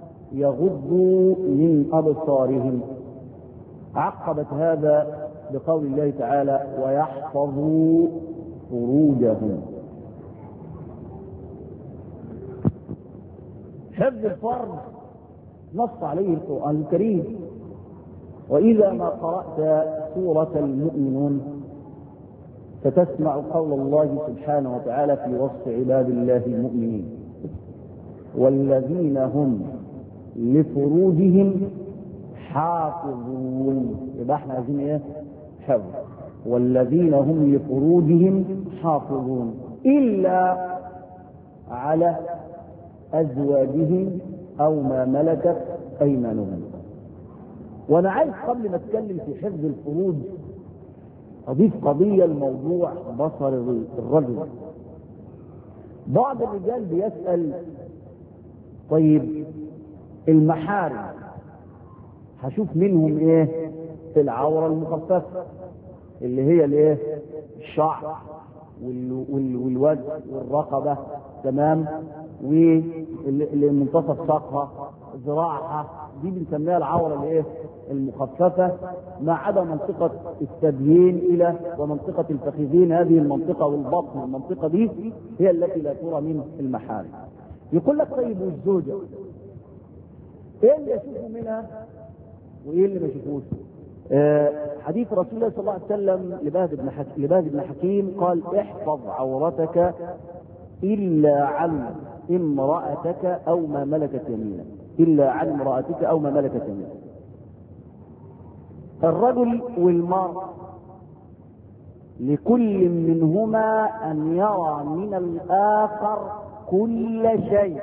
يغضوا من أبصارهم، عقبت هذا بقول الله تعالى ويحفظوا فروجهم. حفظ الفرج نص عليه القرآن الكريم، وإذا ما قرأت سورة المؤمنون فتسمع قول الله سبحانه وتعالى في وصف عباد الله المؤمنين والذين هم لفروجهم حافظون. يبقى احنا عايزين ايه؟ حفظ. والذين هم لفروجهم حافظون الا على ازواجهم او ما ملكت ايمانهم. وانا عايز قبل ما اتكلم في حفظ الفروج اضيف قضيه الموضوع بصر الرجل. بعض الرجال بيسأل طيب المحارم هشوف منهم ايه في العورة المخففة اللي هي الايه؟ الشعر والوجه والرقبة، تمام، والمنتصف ساقها ذراعها، دي بنسميها العورة الايه؟ المخففة، ما عدا منطقة الثديين الى ومنطقة الفخذين، هذه المنطقة والبطن، المنطقة دي هي التي لا ترى من المحارم. يقول لك طيب والزوجة ايه اللي يشوفوا منها وايه اللي ما يشوفوش؟ حديث رسول الله صلى الله عليه وسلم لبهز بن حكيم قال احفظ عورتك الا عن امرأتك او ما ملكت يمينك، الا عن امرأتك او ما ملكت يمينك. الرجل والمرأة لكل منهما ان يرى من الاخر كل شيء.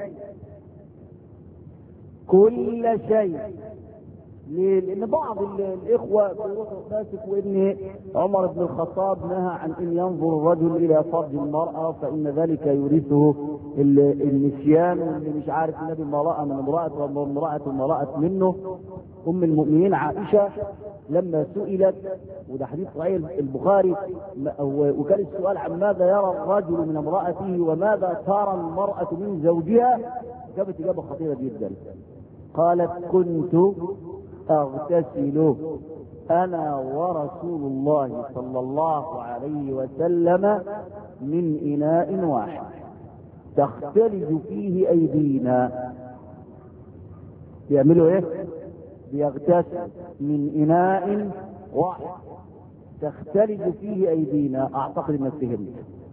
لان بعض الاخوه بيروحوا ماسك وان عمر بن الخطاب نهى عن ان ينظر الرجل الى فرج المراه فان ذلك يورثه النسيان، واللي مش عارف النبي ما راى من امراه منه. ام المؤمنين عائشه لما سئلت، وده حديث صحيح البخاري، وكان السؤال عن ماذا يرى الرجل من امراته وماذا ترى المراه من زوجها، جابت اجابه خطيره جدا. قالت كنت اغتسل انا ورسول الله صلى الله عليه وسلم من إناء واحد تختلج فيه أيدينا. بيعملوا إيه؟ بيغتسل من إناء واحد تختلج فيه أيدينا. أعتقد إنك فهمت.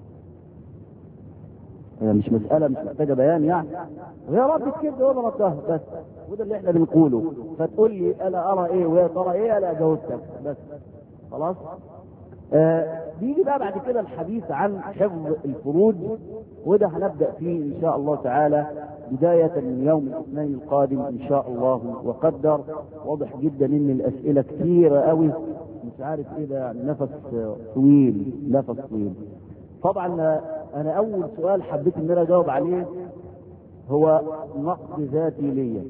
مش مسألة مش محتاجة بيان يعني. يا رب كده ولا ربطها بس، وده اللي احنا بنقوله. فتقول لي أنا أرى إيه ويا ترى إيه، أنا جاوبتك بس خلاص. بيجي بقى بعد كده الحديث عن حفظ الفروج، وده هنبدأ فيه إن شاء الله تعالى بداية من يوم الاثنين القادم إن شاء الله وقدر. واضح جدا إن الأسئلة كثيرة قوي، مش عارف إيه ده يعني، نفس طويل. طبعا أنا أول سؤال حبيت إن أنا أجاوب عليه هو نقد ذاتي ليا،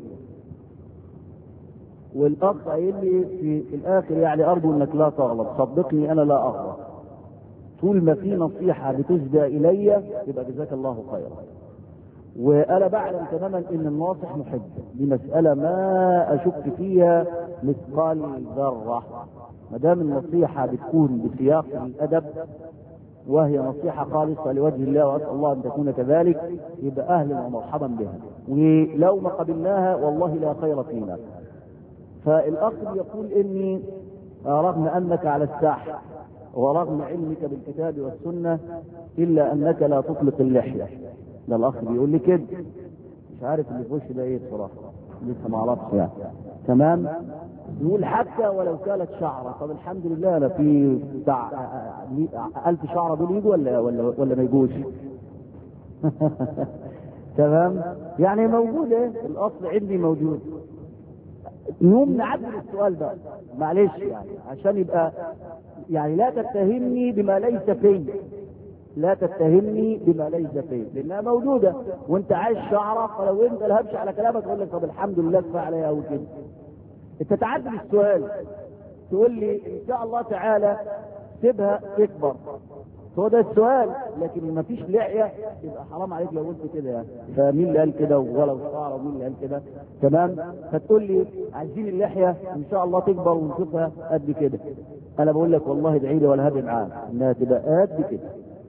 والاخ قايل لي في الاخر يعني ارجو انك لا تغلط. صدقني انا لا اغلط، طول ما في نصيحه بتسدى الي يبقى جزاك الله خيرا. وانا بعلم تماما ان الناصح محب، دي مساله ما اشك فيها مثقال ذره. ما دام النصيحه بتكون بسياق الادب وهي نصيحه خالصه لوجه الله، واسال الله ان تكون كذلك، يبقى اهلا ومرحبا بها. ولو ما قبلناها والله لا خير فينا. فالاخ يقول اني رغم انك على الساحه ورغم علمك بالكتاب والسنه الا انك لا تطلق اللحيه. ده الاخ بيقول لي كده، مش عارف اللي في وشي ده ايه بصراحه، لسه ما اعرفش يعني. تمام. يقول حتى ولو كانت شعره. طب الحمد لله انا في بتاع 1000 شعره دول يجوا ولا ما يجوش؟ تمام. يعني موجوده، الاصل عندي موجود. نقوم نعدل السؤال ده معلش يعني عشان يبقى يعني لا تتهمني بما ليس فيه، لا تتهمني بما ليس فيه، لانها موجوده وانت عايش شعره. فلو انت لهبش على كلامك اقول لك طب الحمد لله كفايه عليها او كده. انت تعدل السؤال تقول لي ان شاء الله تعالى سيبها تكبر، هو ده السؤال. لكن ما فيش لحيه يبقى حرام عليك لو قلت كده يعني. فمين اللي قال كده ولو شعر، ومين اللي قال كده؟ تمام. فتقول لي عايزين اللحيه ان شاء الله تكبر ونشوفها قد كده. انا بقول لك والله ادعي لي ولا هدي معاك انها تبقى قد كده.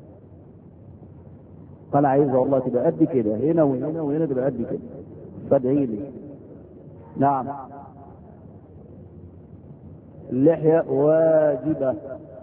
انا عايزها والله تبقى قد كده، هنا وهنا وهنا تبقى قد كده، فادعي لي. نعم. اللحيه واجبه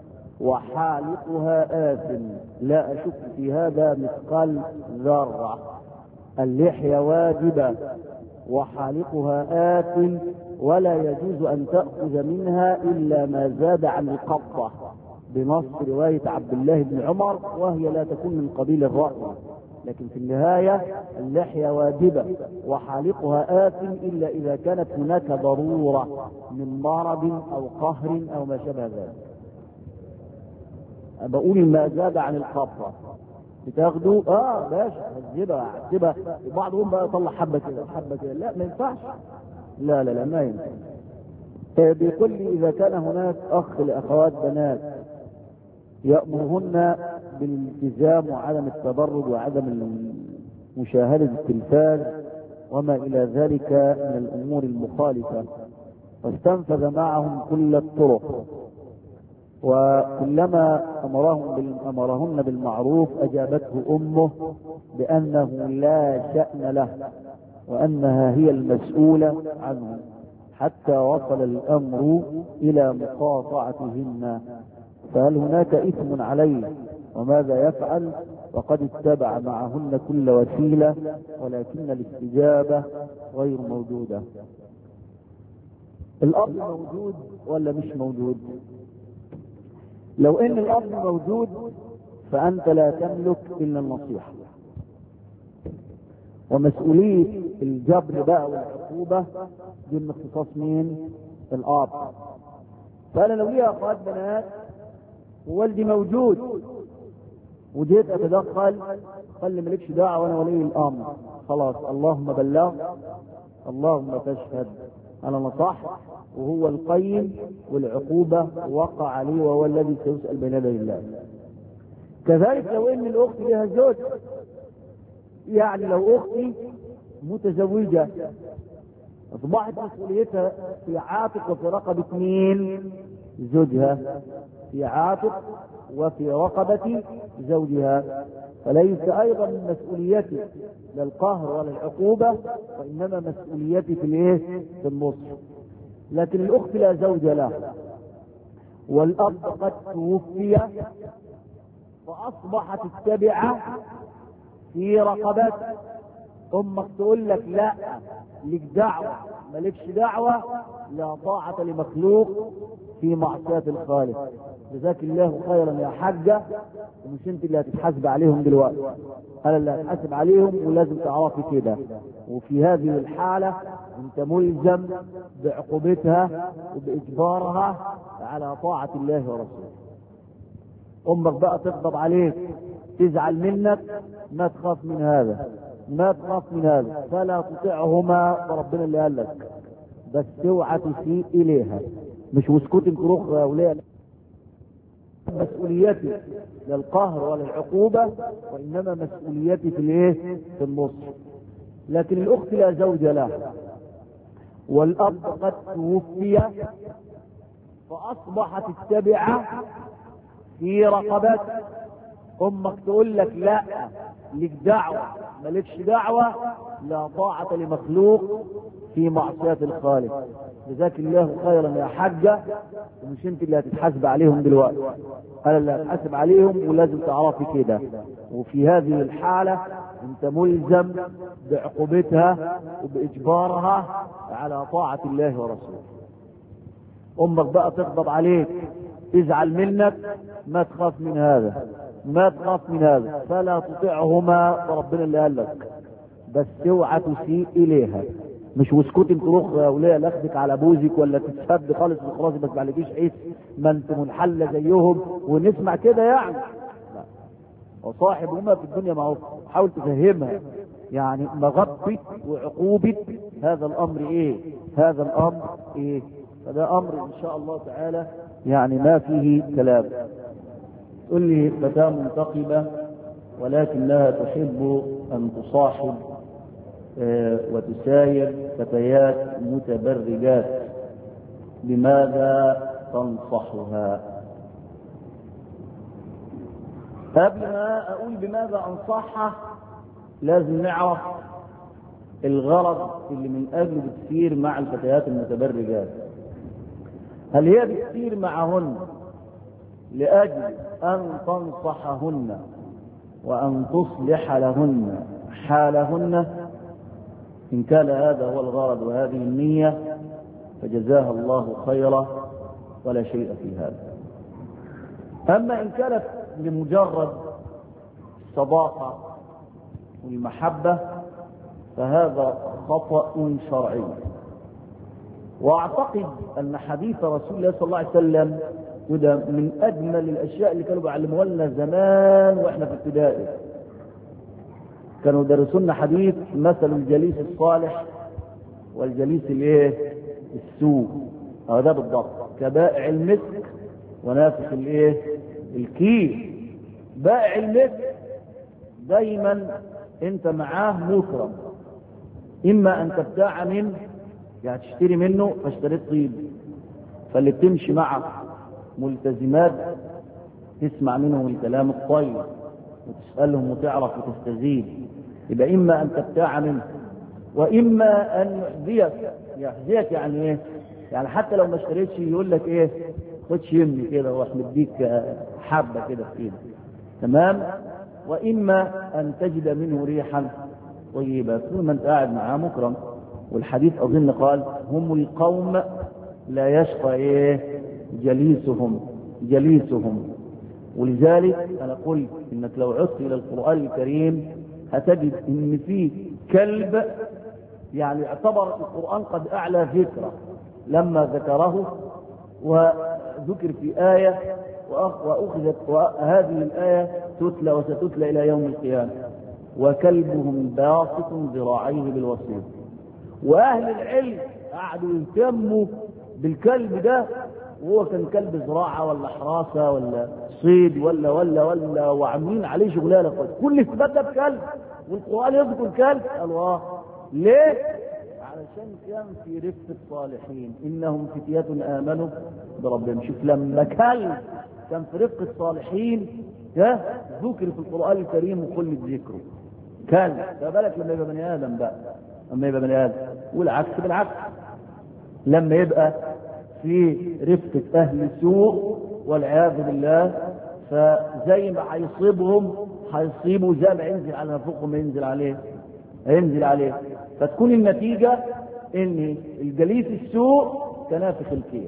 وحالقها آثم، لا أشك في هذا مثقال ذرة. اللحية واجبة وحالقها آثم، ولا يجوز أن تأخذ منها إلا ما زاد عن القبضة، بنص رواية عبد الله بن عمر، وهي لا تكون من قبيل الرأي. لكن في النهاية اللحية واجبة وحالقها آثم إلا إذا كانت هناك ضرورة من مرض أو قهر أو ما شابه ذلك. بقول ما زاد عن القبضة بتاخده باشا هتجيبها. بعضهم بقى يطلع حبة كده حبة كده، لا ما ينفعش، لا ما ينفع. بيقول لي إذا كان هناك أخ لأخوات بنات يأمرهن بالالتزام وعدم التبرج وعدم مشاهدة التلفاز وما إلى ذلك من الأمور المخالفة، واستنفذ معهم كل الطرق، وكلما أمرهن بالمعروف أجابته أمه بأنه لا شأن له وأنها هي المسؤولة عنه، حتى وصل الأمر إلى مقاطعتهن. فهل هناك إثم عليه؟ وماذا يفعل؟ وقد اتبع معهن كل وسيلة ولكن الاستجابة غير موجودة. الأب موجود ولا مش موجود؟ لو ان الاب موجود فانت لا تملك الا النصيحة، ومسؤولية الجبر بقى والعقوبة دي من اختصاص مين؟ الاب. فانا لو لي اخوات بنات ووالدي موجود وجيت اتدخل، قال لي مالكش دعوة وانا ولي الامر، خلاص اللهم بلغ اللهم تشهد، انا نصحت وهو القيم والعقوبة وقع عليه وهو الذي سيسأل بين يدي الله. كذلك لو ان الاخت لها زوج، يعني لو اختي متزوجة اصبحت مسؤوليتها في عاتق وفي رقبة مين؟ زوجها، في عاتق وفي رقبة زوجها، فليس أيضا من مسؤوليتي لا القهر ولا العقوبة، وإنما مسؤوليتي في النصح. لكن الأخت لا زوج لها والأب قد توفي فأصبحت التبعة في رقبته، أمك تقول لك لا لك دعوة مالكش دعوة، لا طاعة لمخلوق في معصية الخالق. جزاك الله خيرا يا حاجة، ومش انت اللي هتتحاسب عليهم دلوقتي، انا اللي هتحاسب عليهم، ولازم تعرفي كده. وفي هذه الحالة انت ملزم بعقوبتها وبإجبارها على طاعة الله ورسوله. امك بقى تغضب عليك تزعل منك، ما تخاف من هذا، ما تخاف من هذا، فلا تطيعهما، فربنا اللي قال لك، بس اوعى تسيء اليها، مش واسكت تروح يا اولاد. مسؤوليتي لا القهر ولا العقوبة، وإنما مسؤوليتي في النصح. لكن الأخت لا زوج لها والأب قد توفي فأصبحت التبعة في رقبته، أمك تقول لك لا لك دعوة مالكش دعوة، لا طاعة لمخلوق في معصية الخالق. جزاك الله خيرا يا حاجة، ومش انت اللي هتتحاسب عليهم دلوقتي، انا اللي هتحاسب عليهم، ولازم تعرفي كده. وفي هذه الحالة انت ملزم بعقوبتها وبإجبارها على طاعة الله ورسوله. امك بقى تغضب عليك تزعل منك، ما تخاف من هذا، ما تخاف من هذا، فلا تطيعهما، فربنا اللي قال لك، بس اوعى تسيء اليها، مش واسكتي تروح يا وليه لاخدك على بوزك ولا تتشد خالص وخلاص بس معلكيش عيش، ما انت منحله زيهم ونسمع كده يعني. لا، وصاحبهما في الدنيا معروف، حاول تفهمها يعني مغبة وعقوبة هذا الامر هذا الامر فده امر ان شاء الله تعالى يعني ما فيه كلام. تقول لي فتاة منتقبة ولكنها تحب ان تصاحب وتساير فتيات متبرجات، لماذا تنصحها؟ قبل ما اقول بماذا انصحها لازم نعرف الغرض اللي من اجله بتسير مع الفتيات المتبرجات. هل هي بتسير معهن لاجل ان تنصحهن وان تصلح لهن حالهن؟ إن كان هذا هو الغرض وهذه النية فجزاها الله خيرا ولا شيء في هذا. أما إن كانت لمجرد الصداقة والمحبة فهذا خطأ شرعي. وأعتقد أن حديث رسول الله صلى الله عليه وسلم وده من أجمل الأشياء اللي كانوا بيعلموها لنا زمان وإحنا في ابتدائي، كانوا درسونا حديث مثل الجليس الصالح والجليس السوء، هذا بالضبط كبائع المسك ونافخ الكيل. بائع المسك دايما انت معاه مكرم، اما ان تبتاع منه يعني تشتري منه فاشتريت طيب، فاللي بتمشي معه ملتزمات تسمع منهم الكلام الطيب وتسألهم وتعرف وتستزيد، يبقى إما أن تبتاع منه وإما أن يحذيك يعني يعني حتى لو ما اشتريتش يقول لك خدش يمني كده واحنا مديك حبة كده في ايدك، تمام. وإما أن تجد منه ريحا طيبة طول ما أنت قاعد معاه مكرم. والحديث أظن قال هم القوم لا يشقى جليسهم. ولذلك أنا قلت إنك لو عدت إلى القرآن الكريم هتجد إن فيه كلب يعني اعتبر القرآن قد أعلى ذكره لما ذكره، وذكر في آية وأخذت وهذه الآية تتلى وستتلى إلى يوم القيامة، وكلبهم باسط ذراعيه بالوصيد. وأهل العلم قعدوا يهتموا بالكلب ده، وهو كان كلب زراعة ولا حراسة ولا صيد ولا وعاملين عليه شغلانة كل اثبات ده بكلب، والقرآن يذكر الكلب. الله ليه؟ علشان كان في رفق الصالحين إنهم فتية آمنوا بربهم. شوف لما كلب كان في رفقة الصالحين ذكر في القرآن الكريم وكل ذكره كان. فبالك لما يبقى بني آدم بقى، لما يبقى بني آدم، والعكس بالعكس، لما يبقى في رفقة أهل سوء والعياذ بالله، فزي ما هيصيبوا زي ما ينزل على فوقهم ينزل عليه. فتكون النتيجة ان الجليس السوء كنافخ الكير،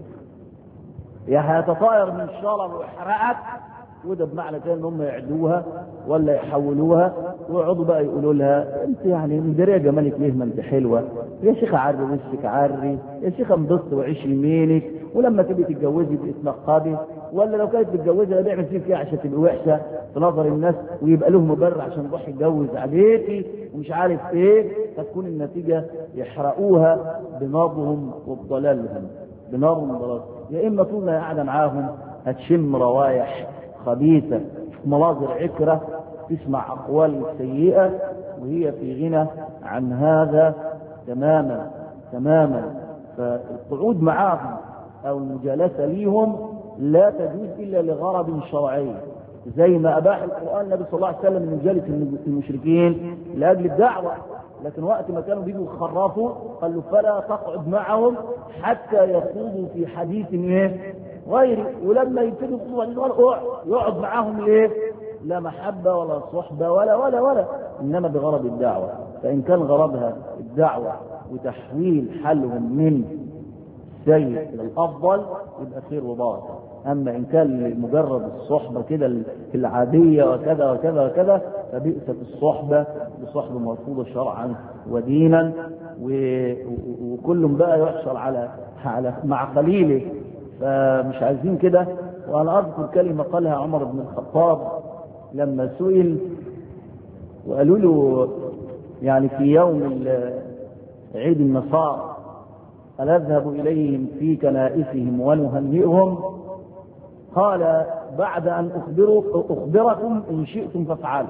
يا هيتطاير من شرر ويحرقك، وده بمعنى كده ان هم يعدوها ولا يحولوها ويقعدوا بقى يقولوا لها انت يعني مداريه جمالك ليه ما انت حلوه، يا شيخه عري وشك عري، يا شيخه انبسط وعيش يمينك، ولما تبقي تتجوزي بتتنقبي، ولا لو كانت متجوزه لا بيعمل فيك ايه عشان تبقي وحشه في نظر الناس، ويبقى له مبرر عشان يروح يتجوز عليكي ومش عارف ايه. فتكون النتيجه يحرقوها بنارهم وبضلالهم، بنارهم وضلالهم. يا اما طول ما قاعده معاهم هتشم روايح خبيثه، مناظر عكره، تسمع اقوال سيئه، وهي في غنى عن هذا تماما تماما. فالقعود معهم او المجالسه ليهم لا تجوز الا لغرض شرعي، زي ما اباح القران النبي صلى الله عليه وسلم من مجالس المشركين لاجل الدعوه، لكن وقت ما كانوا بيجوا يخرفوا قالوا فلا تقعد معهم حتى يخوضوا في حديث غيري. ولما يبتدوا يخوضوا يقعد معاهم ليه؟ لا محبه ولا صحبه ولا انما بغرض الدعوه. فان كان غرضها الدعوه وتحويل حالهم من سيء الى الافضل يبقى خير وبركه. اما ان كان مجرد الصحبه كده العاديه وكذا وكذا وكذا فبئست الصحبه، بصحبه مرفوضه شرعا ودينا، وكل بقى يحصل على مع قليله. فمش عايزين كده. وانا اذكر كلمه قالها عمر بن الخطاب لما سئل وقالوا له يعني في يوم عيد النصارى هل اذهب اليهم في كنائسهم ونهنئهم؟ قال بعد ان اخبركم ان شئتم فافعلوا،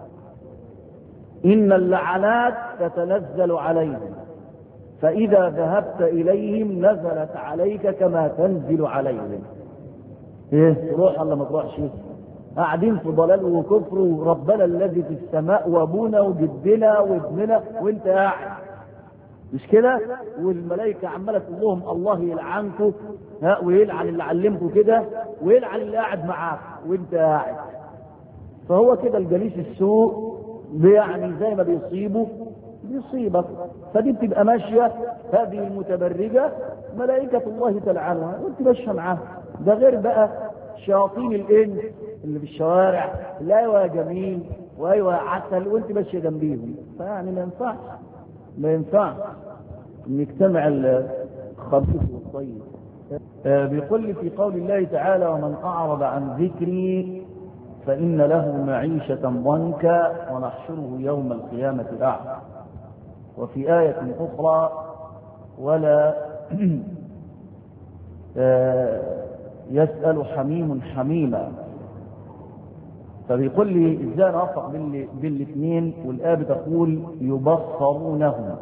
ان اللعنات تتنزل عليهم، فاذا ذهبت اليهم نزلت عليك كما تنزل عليهم. ايه تروح ولا ما تروحش؟ قاعدين في ضلال وكفر، وربنا الذي في السماء وابونا وجدنا وابننا وانت قاعد مش كده، والملائكه عماله تقول لهم الله يلعنكم ويلعن اللي علمكم كده ويلعن اللي قاعد معاك وانت قاعد. فهو كده الجليس السوء يعني زي ما بيصيبك. فدي بتبقى ماشيه هذه المتبرجه ملائكه الله تلعنها وانت ماشيه معاها. ده غير بقى شياطين الانس اللي في الشوارع، لا ايوه جميل وايوه عسل وانت ماشيه جنبيهم. فيعني ما ينفعش ان يجتمع الخبيث والطيب. بيقول لي في قول الله تعالى ومن اعرض عن ذكري فان له معيشه ضنكا ونحشره يوم القيامه اعمى. وفي آية أخرى ولا يسأل حميم حميما. فبيقول لي ازاي نوفق بين الاثنين، والآية بتقول يبصرونهم.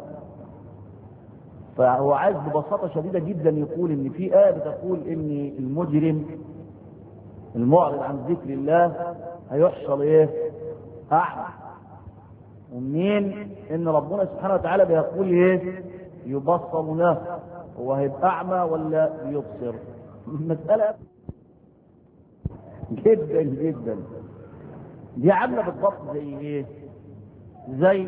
فهو عايز ببساطة شديدة جدا يقول ان في آية بتقول ان المجرم المعرض عن ذكر الله هيحصل ايه؟ أعمى. ومنين ان ربنا سبحانه وتعالى بيقول ايه؟ يبصرونه. هو هيبقى اعمى ولا يبصر؟ مسألة جدا جدا. دي عامله بالضبط زي ايه؟ زي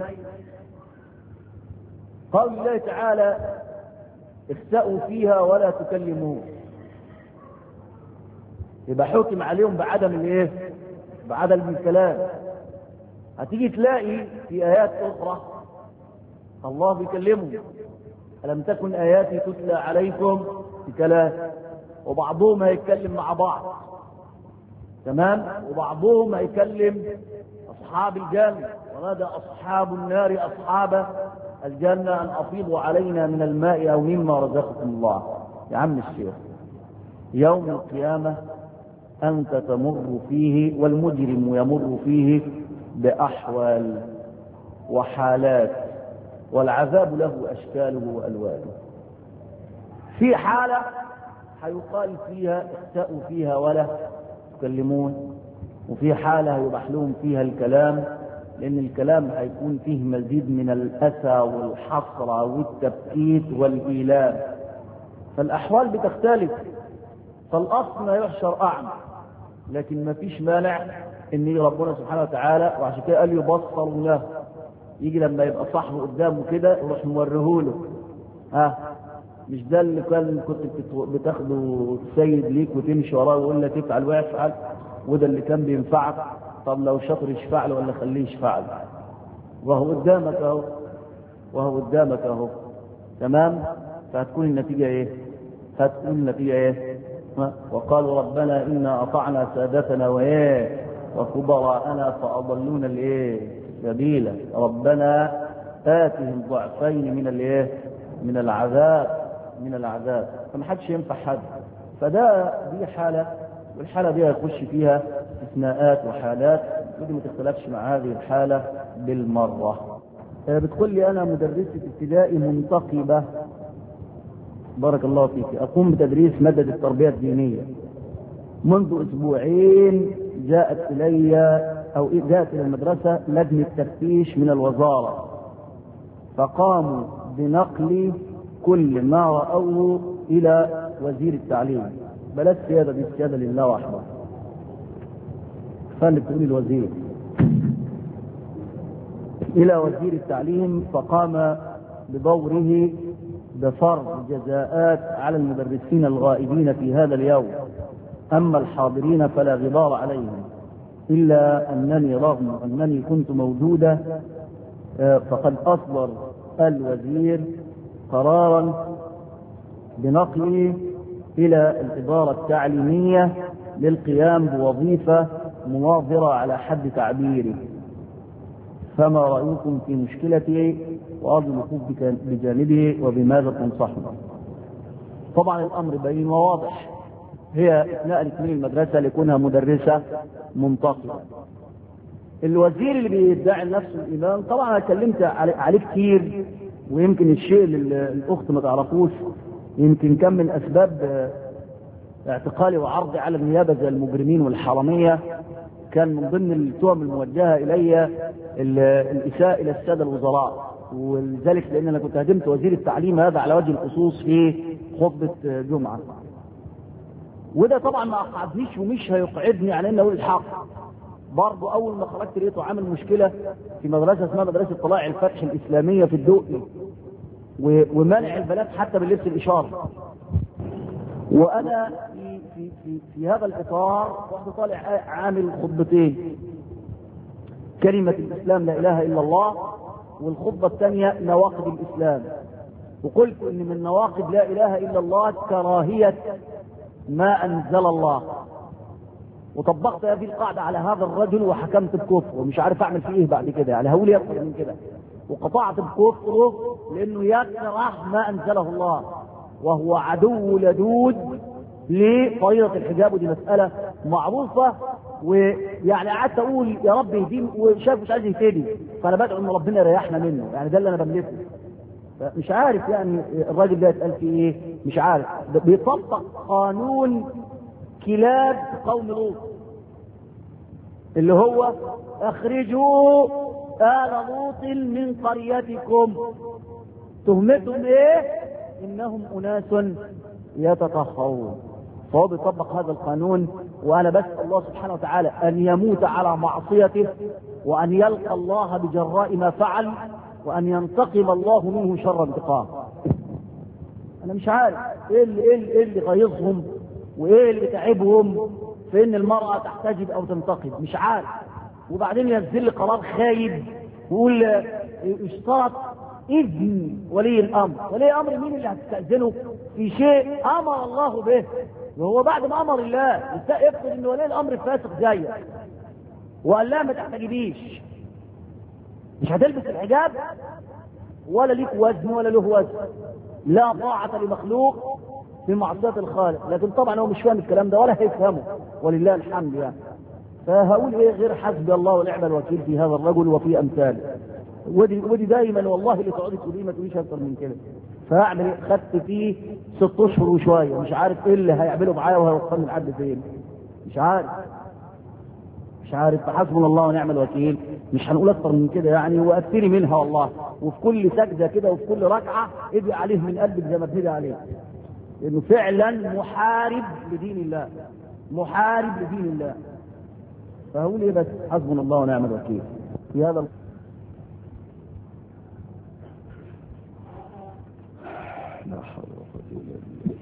قول الله تعالى اخسأوا فيها ولا تكلمون. يبقى حكم عليهم بعدم الايه؟ بعدم الكلام. هتيجي تلاقي في آيات أخرى الله بيكلمهم ألم تكن آياتي تتلى عليكم بكلام، وبعضهم هيتكلم مع بعض تمام، وبعضهم هيكلم أصحاب الجنة ونادى أصحاب النار أصحاب الجنة أن أفيضوا علينا من الماء أو مما رزقكم الله. يا عم الشيخ يوم القيامة أنت تمر فيه والمجرم يمر فيه بأحوال وحالات، والعذاب له أشكاله وألوانه. في حالة هيقال فيها اخسأوا فيها ولا يتكلمون، وفي حالة يباح لهم فيها الكلام، لأن الكلام هيكون فيه مزيد من الأسى والحسرة والتبكيت والإيلام، فالأحوال بتختلف. فالأصل ما يحشر أعمى، لكن ما فيش مانع إن ربنا سبحانه وتعالى، وعشان كده قال يبصر له، يجي لما يبقى صاحبه قدامه كده يروح موريهوله. مش ده اللي كنت بتاخده السيد ليك وتمشي وراه ويقول لك افعل وافعل، وده اللي كان بينفعك. طب لو شاطر يشفع له ولا خليه يشفع له، وهو قدامك اهو، وهو قدامك اهو. تمام. فهتكون النتيجه ايه؟ هتكون النتيجه ايه؟ وقالوا ربنا إنا أطعنا سادتنا وكبراءنا فأضلونا سبيلا، ربنا آتهم ضعفين من العذاب. فما حدش ينفع حد. دي حالة، والحالة دي يخش فيها استثناءات وحالات، ودي ما تختلفش مع هذه الحالة بالمرة. بتقول لي أنا مدرسة ابتدائي منتقبة، بارك الله فيك، أقوم بتدريس مادة التربية الدينية. منذ أسبوعين جاءت إلى المدرسة لجنة تفتيش من الوزارة، فقاموا بنقل كل ما رأوه إلى وزير التعليم. بلاش سيادة، دي السيادة لله وحده، فاللي بتقول الوزير إلى وزير التعليم، فقام بدوره بفرض جزاءات على المدرسين الغائبين في هذا اليوم. أما الحاضرين فلا غبار عليهم، إلا أنني رغم أنني كنت موجودة فقد أصدر الوزير قرارا بنقلي إلى الإدارة التعليمية للقيام بوظيفة مناظرة على حد تعبيري. فما رأيكم في مشكلتي؟ وأرجو الوقوف بجانبه وبماذا تنصحني؟ طبعا الأمر بين وواضح، هي اتنقلت من المدرسة لكونها مدرسة منتقبة. الوزير اللي بيدعي نفسه الإمام، طبعا أنا اتكلمت عليه كتير، ويمكن الشيء اللي الأخت ما تعرفوش يمكن كان من أسباب اعتقالي وعرضي على النيابة زي المجرمين والحرامية، كان من ضمن التهم الموجهة إلي الإساءة إلى السادة الوزراء، ولذلك لأن أنا كنت هدمت وزير التعليم هذا على وجه الخصوص في خطبة جمعة، وده طبعا ما أقعدنيش ومش هيقعدني على أن أقول الحق. برضه أول ما خرجت لقيته عامل مشكلة في مدرسة اسمها مدرسة طلائع الفتح الإسلامية في الدقي، ومنع البنات حتى باللبس الإشارة. وأنا في هذا الإطار رحت طالع عامل خطبتين، كلمة الإسلام لا إله إلا الله، والخطبة الثانية نواقض الإسلام. وقلت إن من نواقض لا إله إلا الله كراهية ما أنزل الله، وطبقت هذه القاعدة على هذا الرجل وحكمت بكفره، ومش عارف أعمل فيه إيه بعد كده، يعني هقول أكثر من كده. وقطعت بكفره لأنه يكره ما أنزله الله، وهو عدو لدود لفريضة الحجاب، ودي مسألة معروفة. ويعني قعدت أقول يا رب يهديني، وشايف مش عايز يهتدي، فأنا بدعو إن ربنا يريحنا منه، يعني ده اللي أنا بملكه. مش عارف يعني الراجل ده يتقال فيه إيه، مش عارف. بيطبق قانون كلاب قوم لوط اللي هو اخرجوا آل لوط من قريتكم. تهمتهم ايه؟ انهم اناس يتطهرون. فهو بيطبق هذا القانون، وانا بسأل الله سبحانه وتعالى ان يموت على معصيته، وان يلقى الله بجراء ما فعل، وان ينتقم الله منه شر انتقام. انا مش عارف ايه اللي غيظهم وايه اللي تعبهم في ان المرأة تحتجب او تنتقب، مش عارف. وبعدين ينزل لي قرار خايب ويقول اشترط اذن ولي الامر. ولي الامر مين اللي هتستأذنه في شيء امر الله به؟ وهو بعد ما امر الله افرض ان ولي الامر فاسق زيك وقال لا ما تحتجبيش، مش هتلبس الحجاب ولا ليك وزن ولا له وزن. لا طاعة لمخلوق في معصية الخالق. لكن طبعا هو مش فاهم الكلام ده ولا هيفهمه، ولله الحمد يعني. فهقول ايه غير حسبي الله ونعم الوكيل في هذا الرجل وفي امثاله. ودي دايما والله اللي تقعدي تقولي ما تقوليش اكتر من كده. فهعمل ايه؟ خدت فيه 6 اشهر وشويه، مش عارف ايه اللي هيعمله معايا وهيوصلني لحد فين. مش عارف فحسبنا الله ونعم الوكيل. مش هنقول اكتر من كده يعني، واكثري منها والله. وفي كل سجده كده وفي كل ركعه ادعي عليه من قلبك زي ما بتدعي عليه، لانه فعلا محارب لدين الله، محارب لدين الله. فهقول ايه بس؟ حسبنا الله ونعم الوكيل في هذا. لا حول ولا قوة الا بالله.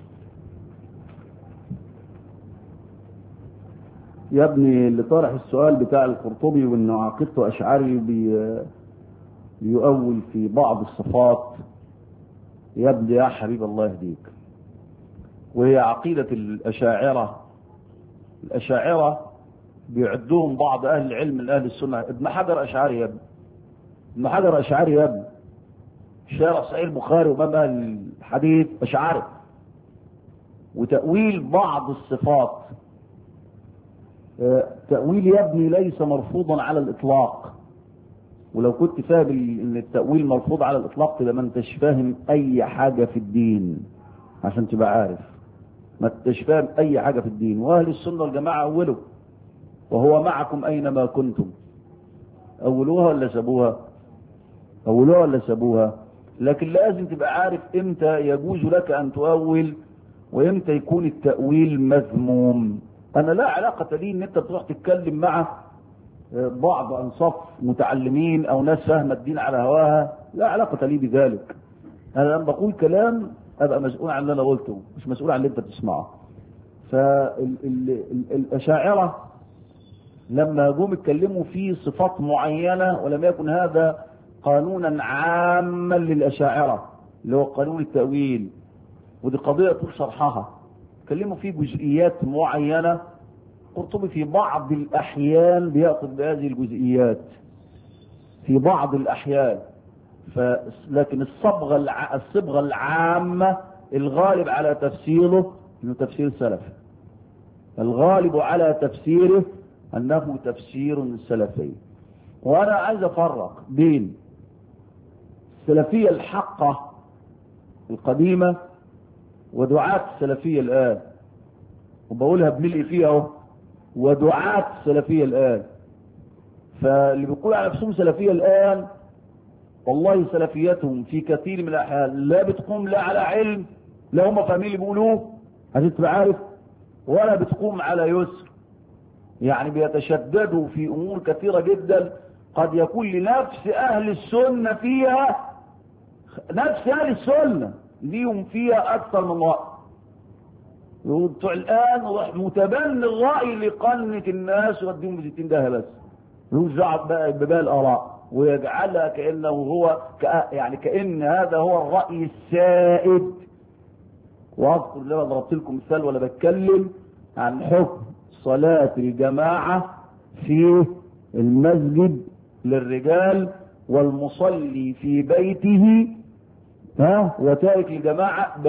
يا ابني اللي طرح السؤال بتاع القرطبي وانه عقيدته اشعري بيؤول في بعض الصفات، يا ابني يا حبيب الله يهديك، وهي عقيدة الأشاعرة. الأشاعرة بيعدوهم بعض أهل العلم من أهل السنة. ابن حجر أشعري يا ابني، ابن حجر أشعري يا ابني، شارع صحيح البخاري وإمام أهل الحديث أشعري. وتأويل بعض الصفات تأويل يا ابني ليس مرفوضا على الإطلاق. ولو كنت فاهم ان التأويل مرفوض على الإطلاق تبقى ما انتش فاهم أي حاجة في الدين، عشان تبقى عارف ما انتش فاهم أي حاجة في الدين. وأهل السنة والجماعة أولوا وهو معكم أينما كنتم. أولوها ولا سابوها؟ أولوها ولا سابوها؟ لكن لازم تبقى عارف إمتى يجوز لك أن تؤول وإمتى يكون التأويل مذموم. أنا لا علاقة لي إن أنت تروح تتكلم مع بعض أنصاف متعلمين أو ناس فاهمة الدين على هواها، لا علاقة لي بذلك. أنا لما بقول كلام أبقى مسؤول عن اللي أنا قلته، مش مسؤول عن اللي أنت تسمعه. فالأشاعرة لما جم اتكلموا في صفات معينة ولم يكن هذا قانونا عاما للأشاعرة اللي هو قانون التأويل، ودي قضية طول شرحها، اتكلموا في جزئيات معينة. قرطبي في بعض الأحيان بيأخذ بهذه الجزئيات في بعض الأحيان، لكن الصبغة العامة الغالب على تفسيره انه تفسير سلفي. الغالب على تفسيره انه تفسير سلفي. وانا عايز افرق بين السلفية الحقة القديمة ودعاة السلفية الآن، وبقولها بملء فيها اهو، ودعاة السلفية الآن. فاللي بيقول على نفسهم سلفية الآن والله سلفيتهم في كثير من الأحيان لا بتقوم لا على علم، لا هم فاهمين اللي بيقولوه عشان تبقى عارف، ولا بتقوم على يسر. يعني بيتشددوا في أمور كثيرة جدا قد يكون لنفس أهل السنة فيها، نفس أهل السنة ليهم فيها أكثر من رأي. بتوع الآن متبني الرأي لقنة الناس ويديهم بستين ده بس، يوزع بقى ببال الآراء ويجعلها كأنه هو يعني كأن هذا هو الرأي السائد. واذكر لما ضربت لكم مثال ولا بتكلم عن حكم صلاة الجماعة في المسجد للرجال والمصلي في بيته وتارك الجماعة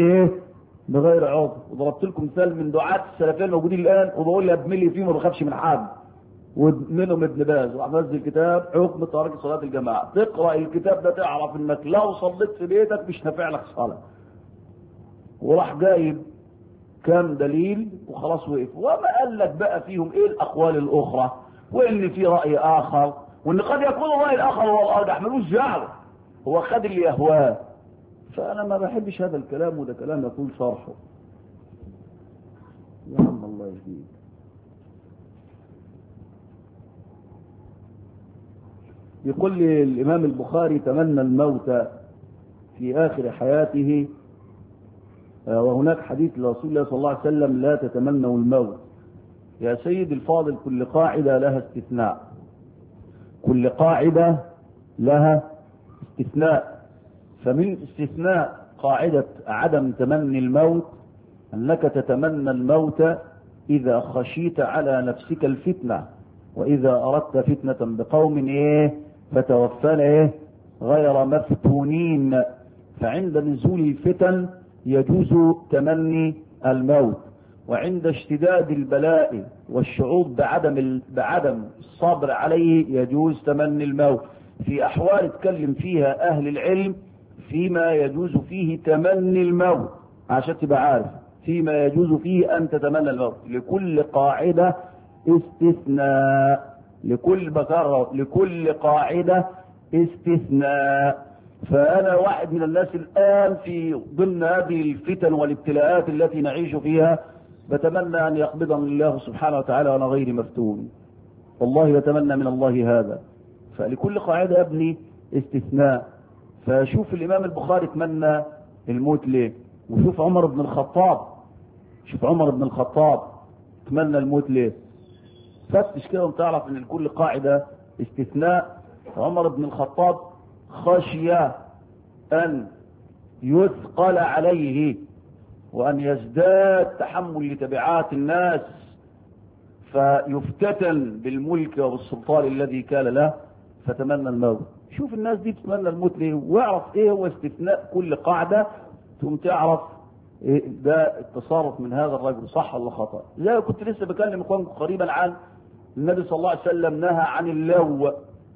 بغير عذر. وضربت لكم مثال من دعاة السلفيين الموجودين الآن وبقول لي ابملي فيهم ما بخافش من حد، ومنهم ابن باز وعمل كتاب حكم ترك صلاة الجماعة. تقرأ الكتاب ده تعرف انك لو صليت في بيتك مش نافع لك صلاة. وراح جايب كام دليل وخلاص وقف، وما قال لك بقى فيهم ايه الاقوال الاخرى، وان في رأي اخر، وان قد يكون الرأي الاخر هو الارجح، ملوش دعوه، هو خد اللي يهواه. فانا ما بحبش هذا الكلام، وده كلام يطول شرحه. يا عم الله يهديك. يقول لي الامام البخاري تمنى الموت في اخر حياته، وهناك حديث لرسول الله صلى الله عليه وسلم لا تتمنوا الموت. يا سيد الفاضل كل قاعدة لها استثناء، كل قاعدة لها استثناء. فمن استثناء قاعدة عدم تمني الموت أنك تتمنى الموت إذا خشيت على نفسك الفتنة، وإذا أردت فتنة بقوم فتوفنا غير مفتونين. فعند نزول الفتن يجوز تمني الموت، وعند اشتداد البلاء والشعور بعدم الصبر عليه يجوز تمني الموت. في أحوال اتكلم فيها أهل العلم فيما يجوز فيه تمني الموت عشان تبقى عارف. فيما يجوز فيه أن تتمنى الموت. لكل قاعدة استثناء، لكل قاعدة استثناء. فأنا واحد من الناس الآن في ضمن هذه الفتن والابتلاءات التي نعيش فيها بتمنى أن يقبضني الله سبحانه وتعالى وأنا غير مفتون، والله بتمنى من الله هذا. فلكل قاعدة يا ابني استثناء. فشوف الإمام البخاري تمنى الموت ليه، وشوف عمر بن الخطاب تمنى الموت ليه. فتش كده وتعرف ان لكل قاعدة استثناء. عمر بن الخطاب خشي أن يثقل عليه وأن يزداد تحمل لتبعات الناس فيفتتن بالملك وبالسلطان الذي كان له، فتمنى الموت. شوف الناس دي تتمنى الموت ليه، واعرف ايه هو استثناء كل قاعدة، ثم تعرف إيه ده التصرف من هذا الرجل صح ولا خطأ. زي كنت لسه بكلم اخوانكم قريبا عن النبي صلى الله عليه وسلم نهى عن اللو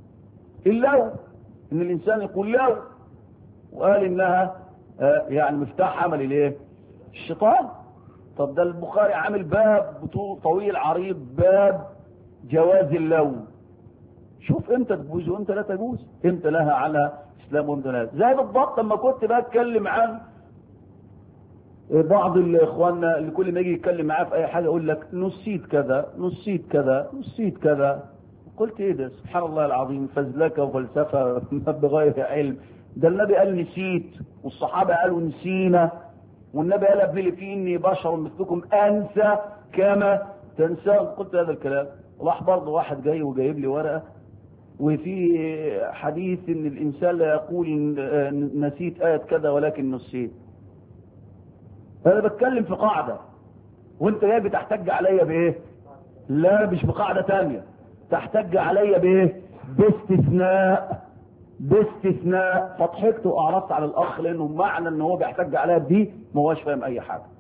ان الانسان يقول لو، وقال انها يعني مفتاح عمل الايه؟ الشيطان. طب ده البخاري عامل باب طويل عريض، باب جواز اللو. شوف امتى تجوز وامتى لا تجوز، امتى لها على اسلام وامتى لا. زي بالضبط لما كنت بتكلم عن بعض الاخواننا اللي كل ما يجي يتكلم معاه في اي حاجه يقول لك نسيت كذا. قلت ايه ده؟ سبحان الله العظيم، فزلكه وفلسفه بغير علم. ده النبي قال نسيت، والصحابه قالوا نسينا، والنبي قال ابن في اني بشر مثلكم انسى كما تنسون. قلت هذا الكلام. راح برضه واحد جاي وجايب لي ورقه وفي حديث ان الانسان لا يقول نسيت ايه كذا ولكن نسيت. انا بتكلم في قاعده وانت جاي بتحتج عليا بايه؟ لا مش بقاعده ثانيه، تحتج عليا بايه؟ باستثناء. فضحكت واعرضت على الاخ لانه معنى ان هو بيحتج عليا بدي ما هوش فاهم اي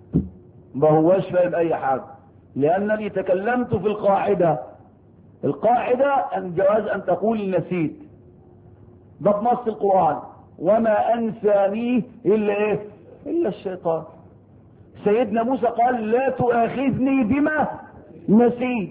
حاجه، لانني تكلمت في القاعده ان جواز ان تقول نسيت، ده بنص القران، وما انسانيه الا الشيطان. سيدنا موسى قال لا تؤاخذني بما نسيت.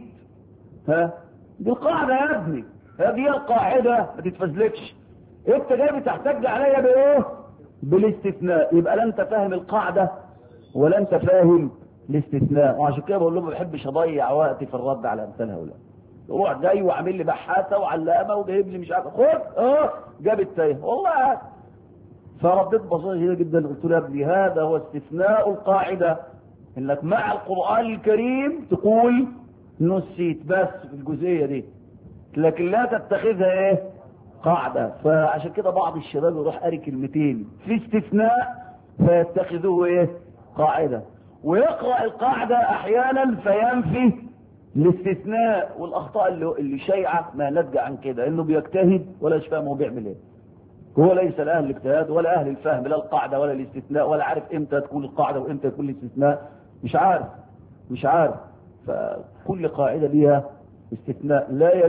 دي القاعده يا ابني، هذه القاعده ما تتفزلكش. انت جاي بتحتج عليا بايه؟ بالاستثناء. يبقى لا انت فاهم القاعده ولا انت فاهم الاستثناء. وعشان كده بقول لهم ما بحبش اضيع وقتي في الرد على امثال هؤلاء. روح جاي وعامل لي بحاثه وعلامه وجايب لي مش عارف، خد جاب التايه والله. فرديت ببساطه شديده جدا، قلت له يا ابني هذا هو استثناء القاعده، انك مع القران الكريم تقول نسيت بس في الجزئيه دي، لكن لا تتخذها قاعده. فعشان كده بعض الشباب يروح قاري كلمتين في استثناء فيتخذوه قاعده، ويقرا القاعده احيانا فينفي الاستثناء. والاخطاء اللي شيعه ما نتج عن كده، انه بيجتهد ولا مش فاهم هو بيعمل ايه. هو ليس اهل الاجتهاد ولا اهل الفهم، لا القاعده ولا الاستثناء، ولا عارف امتى تكون القاعده وامتى تكون الاستثناء، مش عارف. فكل قاعده ليها استثناء. لا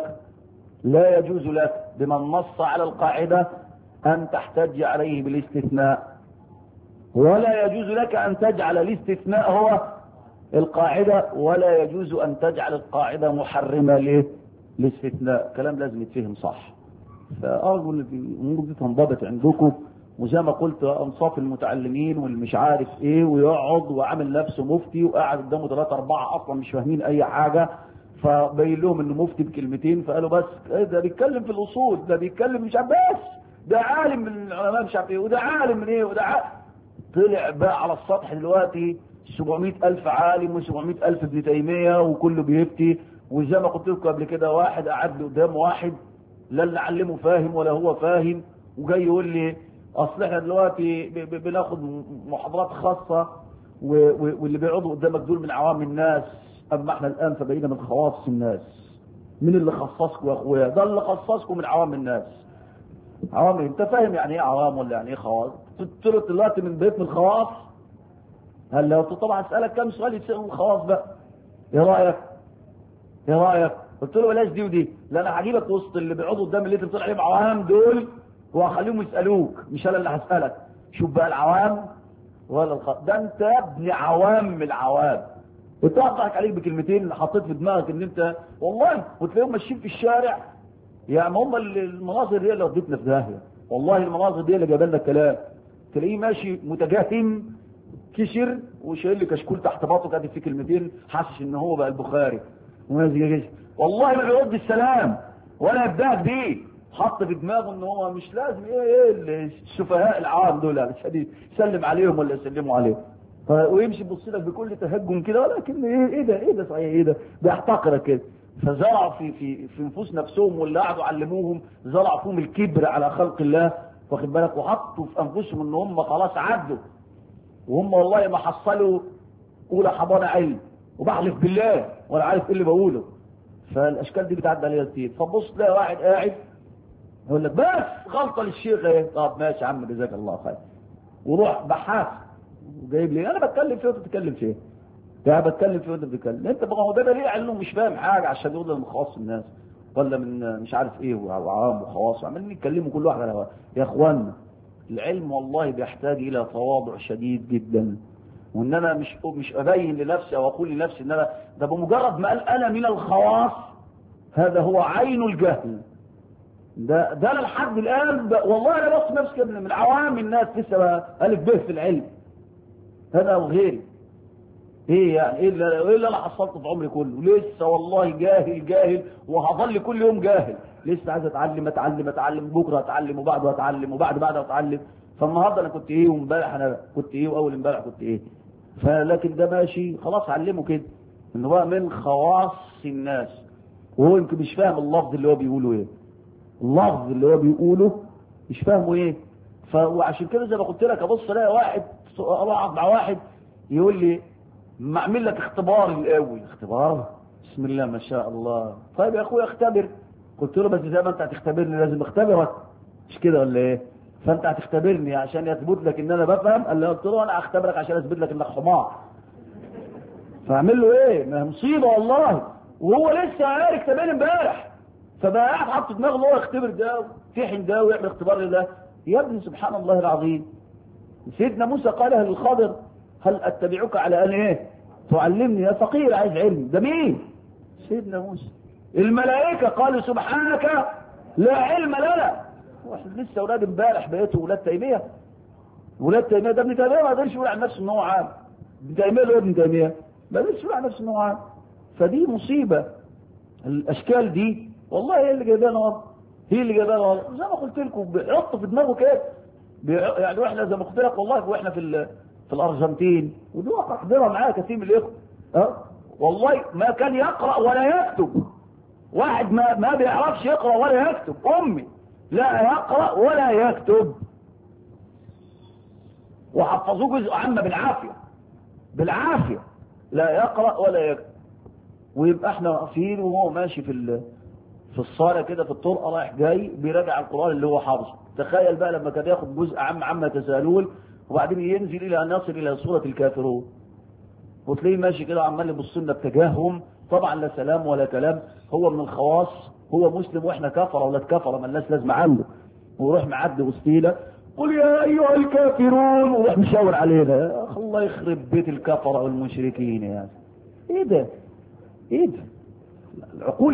يجوز لك بمن نص على القاعده ان تحتج عليه بالاستثناء، ولا يجوز لك ان تجعل الاستثناء هو القاعده، ولا يجوز ان تجعل القاعده محرمه للاستثناء. كلام لازم يتفهم صح. فأرجو ان الامور دي تنضبط عندكم، وزي ما قلت انصاف المتعلمين واللي مش عارف ايه ويقعد وعامل نفسه مفتي وقاعد قدامه 3 4 اصلا مش فاهمين اي حاجه، فبين لهم انه مفتي بكلمتين، فقالوا بس ده بيتكلم في الاصول، ده بيتكلم مش عارف، بس ده عالم من العلماء مش عارف ايه، وده عالم من ايه، وده طلع بقى على السطح دلوقتي 700,000 عالم و700,000 ابن تيميه وكله بيفتي. وزي ما قلت لكم قبل كده، واحد قعد لي قدام واحد لا اللي علمه فاهم ولا هو فاهم، وجاي يقول لي اصل احنا دلوقتي بناخد محاضرات خاصه واللي بيقعدوا قدامك دول من عوام الناس، اما احنا الان فبقينا من خواص الناس. مين اللي خصصكم يا اخويا؟ ده اللي خصصكم من عوام الناس. عوام انت فاهم يعني ايه عوام ولا يعني ايه خواص؟ قلت دلوقتي من بيت من الخواص. هل لو طبعا اسالك كم سؤال يتسالوا الخواص بقى، ايه رايك؟ قلت له بلاش دي ودي، لا انا هجيبك وسط اللي بيقعدوا قدام اللي انت بتقول عليهم عوام دول وهخليهم يسالوك، مش انا اللي هسالك. شوف بقى العوام ده انت يا ابن عوام من العوام، وتضحك عليك بكلمتين اللي حطيت في دماغك ان انت والله، وتلاقيهم ماشيين في الشارع. يعني هم المناظر دي اللي ودتنا في داهيه، والله المناظر دي اللي جاب لنا الكلام. تلاقيه ماشي متجهم كشر وشايل لي كشكول تحت باطه كاتب فيه كلمتين، حاسس ان هو بقى البخاري والله ما بيرد السلام ولا يبدأك بيه. حط في دماغه ان هو مش لازم ايه السفهاء العام دول يعني يسلم عليهم ولا يسلموا عليه، ويمشي يبص لك بكل تهجم كده، ولكن ايه ده صحيح، ايه ده بيحتقرك كده. فزرعوا في نفوس نفسهم واللي قعدوا علموهم، زرعوا فيهم الكبر على خلق الله، واخد بالك، وحطوا في انفسهم ان هم خلاص عدوا، وهم والله ما حصلوا اولى حضانه علم، وبحلف بالله وانا عارف ايه اللي بقوله. فالاشكال دي بتعدي عليها كتير. فبص تلاقي واحد قاعد يقول لك بس غلطه للشيخ ايه، طب ماشي يا عم جزاك الله خير، وروح بحث وجايب لي انا بتكلم فيه وانت بتتكلم فيه، يا بتكلم فيه وانت بتتكلم انت بقى. هو ده دليل على انه مش فاهم حاجه، عشان يقول من خواص الناس ولا من مش عارف ايه وعوام وخواص، عمالين يتكلموا كل واحد على هواه. يا اخوانا العلم والله بيحتاج الى تواضع شديد جدا، وان انا مش ابين لنفسي او اقول لنفسي ان انا ده بمجرد ما قال انا من الخواص، هذا هو عين الجهل. ده انا لحد الان والله انا بص نفسي كده من عوام الناس لسه الف به في العلم، انا وغيري. ايه يعني ايه اللي انا حصلته في عمري كله؟ لسه والله جاهل وهظل كل يوم جاهل، لسه عايز اتعلم بكره اتعلم وبعده اتعلم وبعده اتعلم. فالنهارده انا كنت ايه وامبارح انا كنت ايه واول امبارح كنت ايه. فلكن ده ماشي خلاص علمه كده ان هو من خواص الناس، وهو يمكن مش فاهم اللفظ اللي هو بيقوله ايه، اللفظ اللي هو بيقوله مش فاهمه ايه. وعشان كده زي ما قلت لك ابص الاقي واحد اقعد مع واحد يقول لي ما اعمل لك اختبار الاول. اختبار؟ بسم الله ما شاء الله. طيب يا اخويا اختبر. قلت له بس زي ما انت هتختبرني لازم اختبرك، مش كده ولا ايه؟ فانت هتختبرني عشان يثبت لك ان انا بفهم. قلت له انا هختبرك عشان اثبت لك انك حمار. فاعمل له ايه؟ ما مصيبه والله، وهو لسه عارف اختبار امبارح، فبقى قاعد حاطط دماغه ان هو يختبر ده ويمتحن ده ويعمل اختبار لده. يا ابني سبحان الله العظيم، سيدنا موسى قالها للخضر هل اتبعك على ان ايه تعلمني؟ يا فقير عايز علم. ده مين؟ سيدنا موسى. الملائكه قالوا سبحانك لا علم لنا. واحد لسه اولاد امبارح بقيتوا اولاد تيميه. ولاد تيميه ده ابن تيميه ما قدرش يقول عن نفسه ان هو عام. ابن تيميه له ابن تيميه ما قدرش يقول عن نفسه ان هو عام. فدي مصيبه. الاشكال دي والله هي اللي جايبانا، هي اللي جايبانا زي ما قلت لكم. بيحطوا في دماغه كده يعني. واحنا زي ما قلت لك والله واحنا في الارجنتين، ودي حضرها معايا كثير من الاخوه والله ما كان يقرا ولا يكتب. واحد ما بيعرفش يقرا ولا يكتب، امي لا يقرا ولا يكتب، وحفظوه جزء عامه بالعافيه لا يقرا ولا يكتب. ويبقى احنا واقفين وهو ماشي في الصاله كده في الطرقه رايح جاي بيراجع القران اللي هو حافظه. تخيل بقى لما كان ياخد جزء عامه تسالول وبعدين ينزل الى ان يصل الى سوره الكافرون، وتلاقيه ماشي كده عمال يبص لنا بتجاههم. طبعا لا سلام ولا كلام، هو من الخواص، هو مسلم واحنا كفره ولا كفره ما لناش لازمه عنده. ويروح معدي وسطينا قل يا ايها الكافرون ويروح مشاور علينا. الله يخرب بيت الكفره والمشركين يا ايه ده؟ ايه ده؟ العقول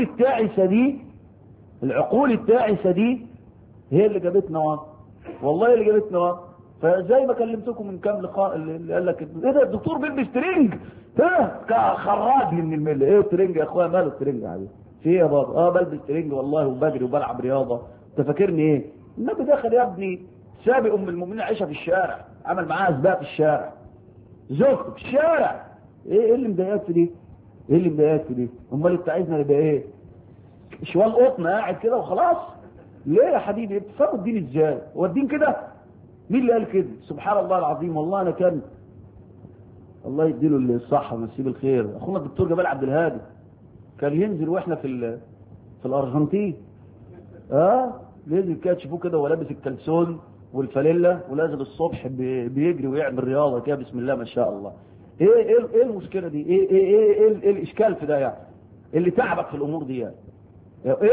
التاعسه دي هي اللي جابتنا والله اللي جابتنا. فزي ما كلمتكم من كام لقاء اللي قال لك ايه ده الدكتور بيلبس ترنج خراجني من المله. ايه الترنج يا اخويا؟ ماله الترنج يا حبيبي؟ في ايه يا بابا؟ بلبس ترنج والله وبجري وبلعب رياضه. انت فاكرني ايه؟ النبي دخل يا ابني سابق ام المؤمنين عائشه في الشارع، عمل معاها سباق في الشارع، زوجته في الشارع. ايه اللي مضايقك في دي؟ ايه اللي مضايقك في دي؟ امال انت عايزنا نبقى ايه؟ شوال قطن قاعد كده وخلاص؟ ليه يا حبيبي؟ بتفهموا الدين ازاي؟ هو الدين كده؟ مين اللي قال كده؟ سبحان الله العظيم. والله انا كان الله يديله الصحه ونسيب الخير، اخونا الدكتور جمال عبد الهادي كان ينزل واحنا في الارجنتين ينزل كده تشوفوه كده وهو لابس الكلسون والفانيلا ولازم الصبح بيجري ويعمل رياضه كده بسم الله ما شاء الله. ايه المشكله دي؟ ايه الاشكال في ده يعني؟ اللي تعبك في الامور دي يعني؟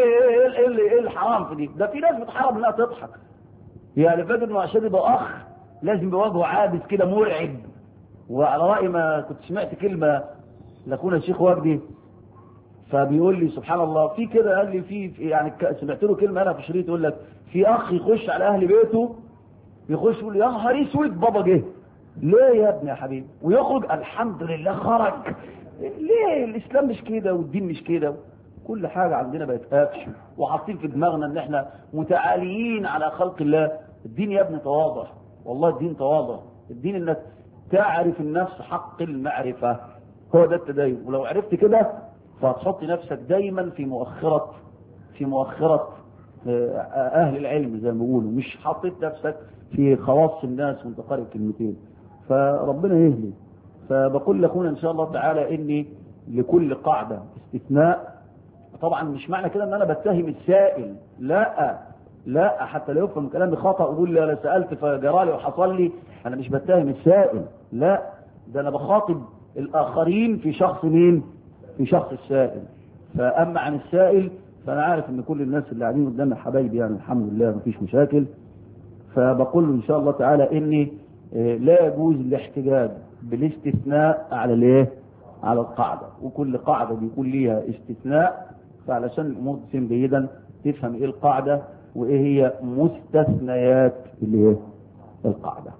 ايه الحرام في دي؟ ده في ناس بتحرم انها تضحك يعني، فاكر انه عشان يبقى اخ لازم بوجهه عابس كده مرعب. وعلى رأي ما كنت سمعت كلمة لأخونا الشيخ وجدي، فبيقول لي سبحان الله في كده، قال لي في يعني سمعت له كلمة أنا في شريط يقول لك في أخ يخش على أهل بيته، يخش يقول يا نهار اسود بابا جه. ليه يا ابني يا حبيبي؟ ويخرج الحمد لله خرج. ليه؟ الإسلام مش كده والدين مش كده. كل حاجة عندنا بقت قافش، وحاطين في دماغنا ان احنا متعاليين على خلق الله. الدين يا ابني تواضع، والله الدين تواضع. الدين انك تعرف النفس حق المعرفة، هو ده التدين. ولو عرفت كده فهتحط نفسك دايما في مؤخرة اهل العلم زي ما بيقولوا، مش حطيت نفسك في خواص الناس وانت قارئ كلمتين. فربنا يهدي. فبقول لاخونا ان شاء الله تعالى اني لكل قاعدة استثناء. طبعا مش معنى كده ان انا بتهم السائل، لا حتى لا يفهم كلامي خطأ ويقول لي انا سألت فجرالي وحصل لي. انا مش بتهم السائل، لا، ده انا بخاطب الاخرين في شخص مين؟ في شخص السائل. فاما عن السائل فانا عارف ان كل الناس اللي قاعدين قدامي حبايبي، يعني الحمد لله مفيش مشاكل. فبقول له ان شاء الله تعالى اني لا يجوز الاحتجاج بالاستثناء على الايه؟ على القاعدة. وكل قاعدة بيكون ليها استثناء، فعلشان الامور تتم جيدا تفهم ايه القاعدة وايه هي مستثنيات الايه؟ القاعدة.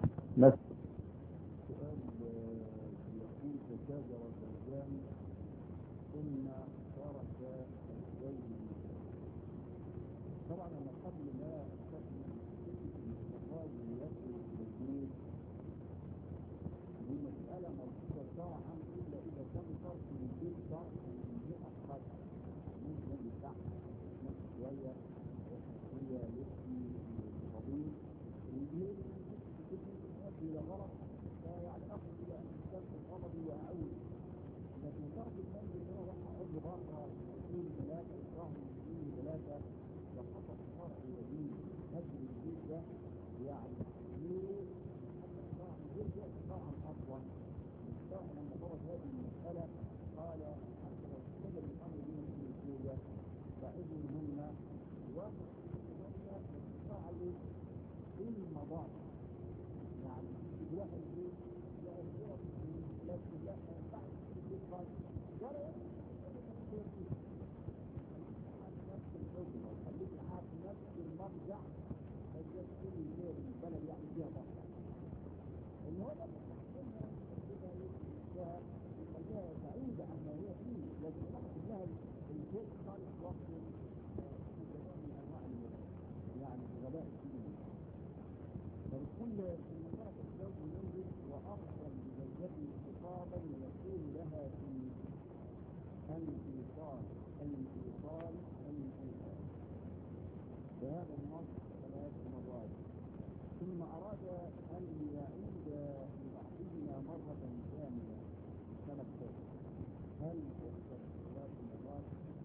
بهذا النص 3 مرات، ثم أراد أن يعيد لبعضهما مرة ثانية سنة ثانية. هل يحسب 3 مرات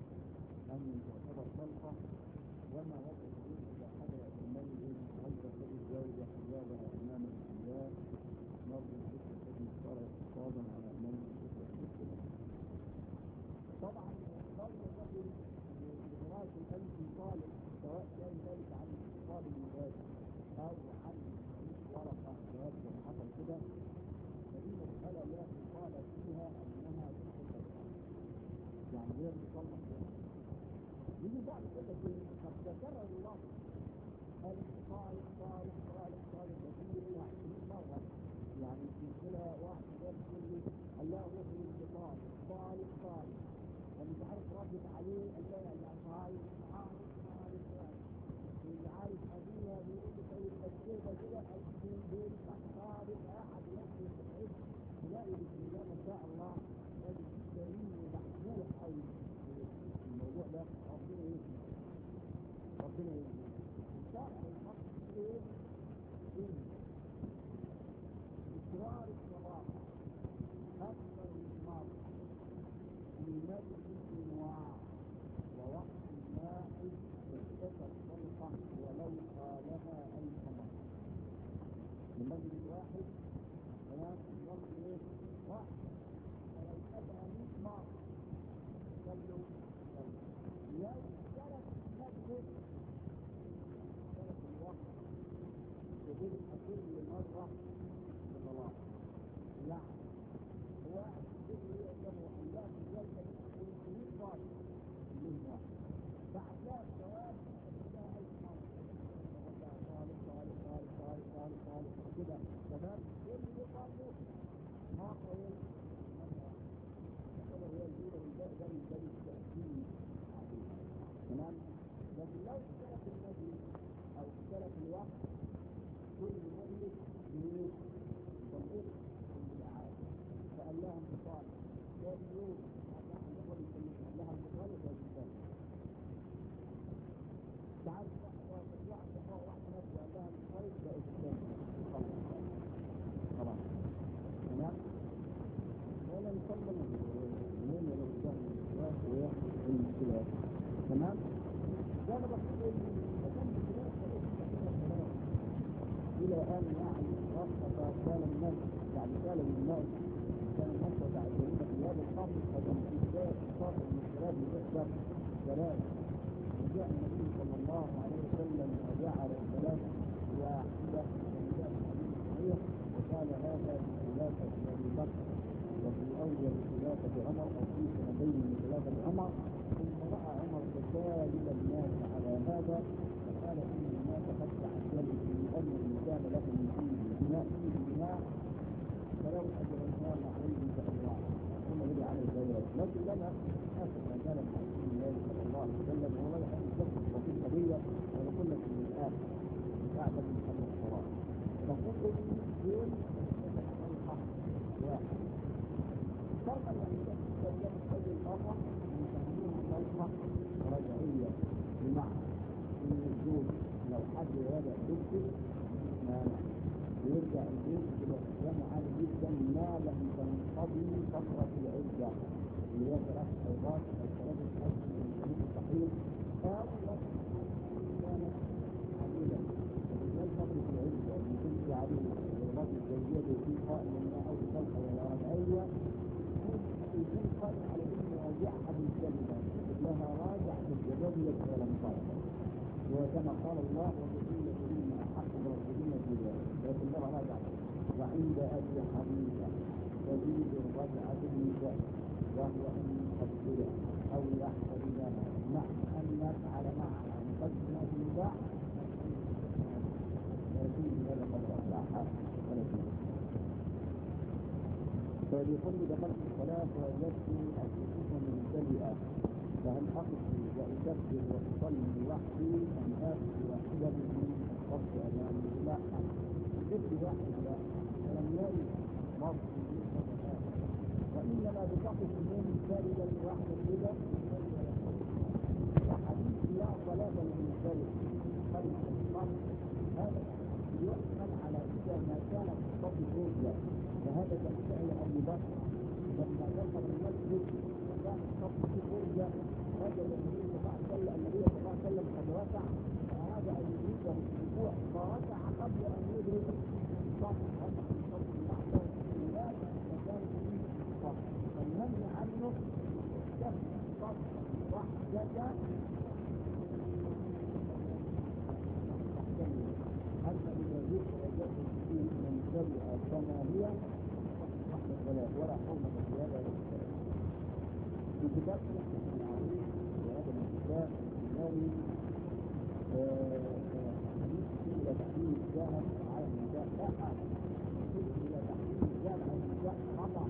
أم تعتبر خلقة؟ وما وجه الدين إذا حضر الميت هل ترتد الزوجة حجابها أمام الأنبياء؟ نرجو الفكر الذي صار اقتصادا على أمام الفكر. طبعا قول الرجل بإدراك الانفصال سواء كان ذلك عن انفصال المباشر أو عن ورقة جهاز حصل كده، فدي مسألة لا انفصال فيها أنها تحصل، يعني غير مصلح فيها. يجي بعض كده قد تكرر الله الانفصال صالح كثير 20 مرة، يعني في كلا واحد يقول لي الله هو الانفصال صالح ومش عارف ردت عليه الله يعني صالح اللي عارف أبيها بيقول لي طيب بسيطة كده أجيب بيت صالح أحد يحكي في الحب تلاقي بسم الله ما شاء الله راجل كريم ومحبوب أوي الموضوع ده. ربنا يهديه صالح الحق إيه؟ إصرار الصلاة أكثر الإصرار في مجلس النوع ووقت واحد تستكر خلقه ولو قالها أي مرة. لمن كده تمام؟ ده انا بقول المكان الى ان يعني وقت كان الناس يعني كان الناس كان الناس يتعجبون في هذا الامر فبالذات صار من الشباب يقدر ثلاث وجاء النبي صلى الله عليه وسلم وجعل الثلاث واحده من صحيح وقال هذا بخلافه ابي بكر وفي اول خلافه عمر او في سنتين من خلافه عمر ثم راى عمر تسالب الناس على هذا فقال ان الناس قد تعجلوا في امر كان لهم فيه بناء فلو اجرناه عليه فالله ثم يجي عليه الزواج لكن لنا اخر ما كان من رسول الله صلى الله عليه وسلم ولا يحب الشخص وفي القضيه ونقول لك من الان بعد من حل الصلاه نقول دين الحق واحد فرق الانسان تتكلم اي مره نسميه طلقه رجعيه بمعنى ان الزوج لو حد يراجع زوجته مانع ويرجع البيت بالاحترام عالي جدا ما لم تنقضي فتره العده اللي هي 3 حيضات او 3 اشهر من الحديث الصحيح او كانت عديده وبالذات فتره العده اللي تمشي عليه الغربات الزوجيه في قائم منها او طلقه ولا رجعيه يكون قائم على انه يراجعها بالكلمه لها راجع بالجواب ولم ترجع وكما قال الله وبقية مما أحق برسولين في ذلك لكن الله راجع وعند أبي حنيفة تزيد الرجعة بالنساء وهو أن يقبلها أو يحفظ لها مع أن يفعل معها مقدمة النساء ويكون هذا قد أصلحها فبيقول دخلت الصلاة ووجدت الصفوف ممتلئة فهل أقصي وأكبر وأصلي لوحدي أم آخذ واحدة من الصف أمامي؟ لا، جبت واحد لا ولم يرد مصر وإنما بتقف منفردا واحدا كده وحديث لا صلاة للمنفرد خلف الصف هذا يحمل على إذا ما كانت الصف زوجة وهذا كان فعل أبي بكر لما دخل المسجد وكان الصف في زوجة وجد النبي صلى الله عليه وسلم قد ركع فأراد أن يدركه الركوع فركع قبل أن يدرك الصف هذا الصف بعده لا مكان فيه الصف فالنهي عنه دفع الصف وحدة أما إذا ذكر وجدت فيه ممتلئة كما هي ولا حرمة في هذا في كتاب العظيم وهذا الكتاب الثاني حديث إلى تحليل الذهب على النساء لا حديث إلى تحليل الذهب على النساء خطأ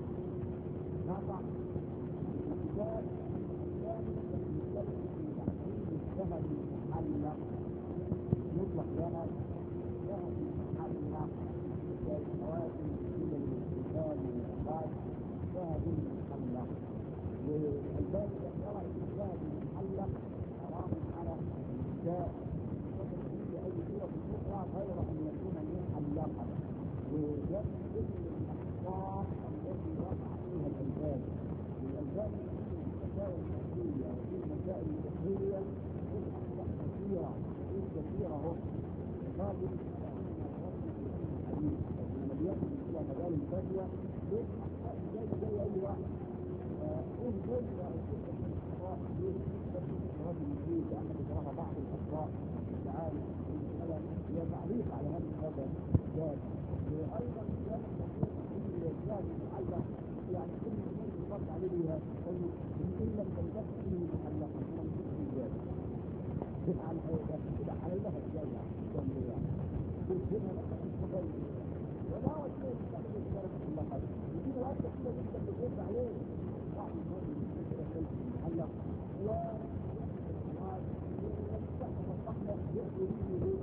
الكتاب الثاني يتكلم في تحليل الذهب المحلق يطلق ذهب محلق كالخواتم إلى الاستفاد والإخراج ذهب محلق والباب يقرأ الذهب المحلق حرام على النساء وتحديد أي صورة أخرى غير أن يكون محلقا وذلك اسم الأحقاق التي وقع فيها الألباب والألباب في الفتاوى الفقهية وفي المسائل الفقهية في أحكام كثيرة هم لكن الحديث لما بيأتي إلى مجال الفتوى يسأل زي أي واحد إيه جزء الفكرة من الأخطاء ليه الرجل يجيب لأن بصراحة بعض الأخطاء تعالى المسألة هي تعليق على هذا الخبر جاد وأيضا كان التحقيق في الجاد المعلق يعني كل الناس يطلق عليه بها إن لم تنتهي فيه محلق من فيه الجاد على إذا حللها الجاية كاملة تجيبها لك الخبر ولا وجه يستخدم الشرف المحل يجيب الوقت كده جدا بتجيب عليه بعض الناس يستخدم الشرف المحلق ويستخدم الصحلة يأتي به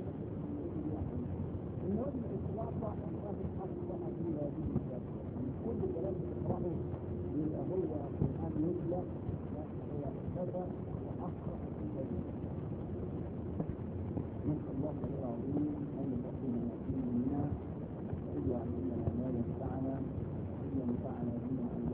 المهم الإطلاقة أنه أصبح في هذه الشرف كل كلام تقرأه يبقى هو القرآن يتلى هو كذا وأقرأ في ذلك نسأل الله العظيم أن يقينا فيه منا ويجعل لنا ما ينفعنا وينفعنا بما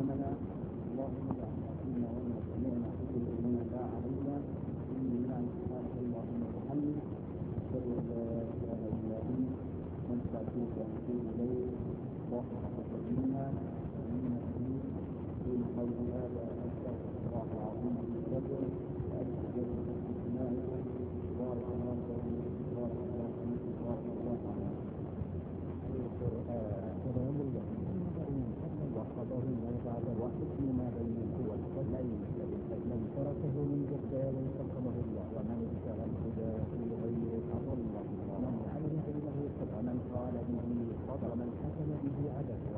تركه من جبار سلطنه الله ومن ابتغى الهدى في غيره اضله الله ومن علم علمه ومن قال به ومن حكم به عدله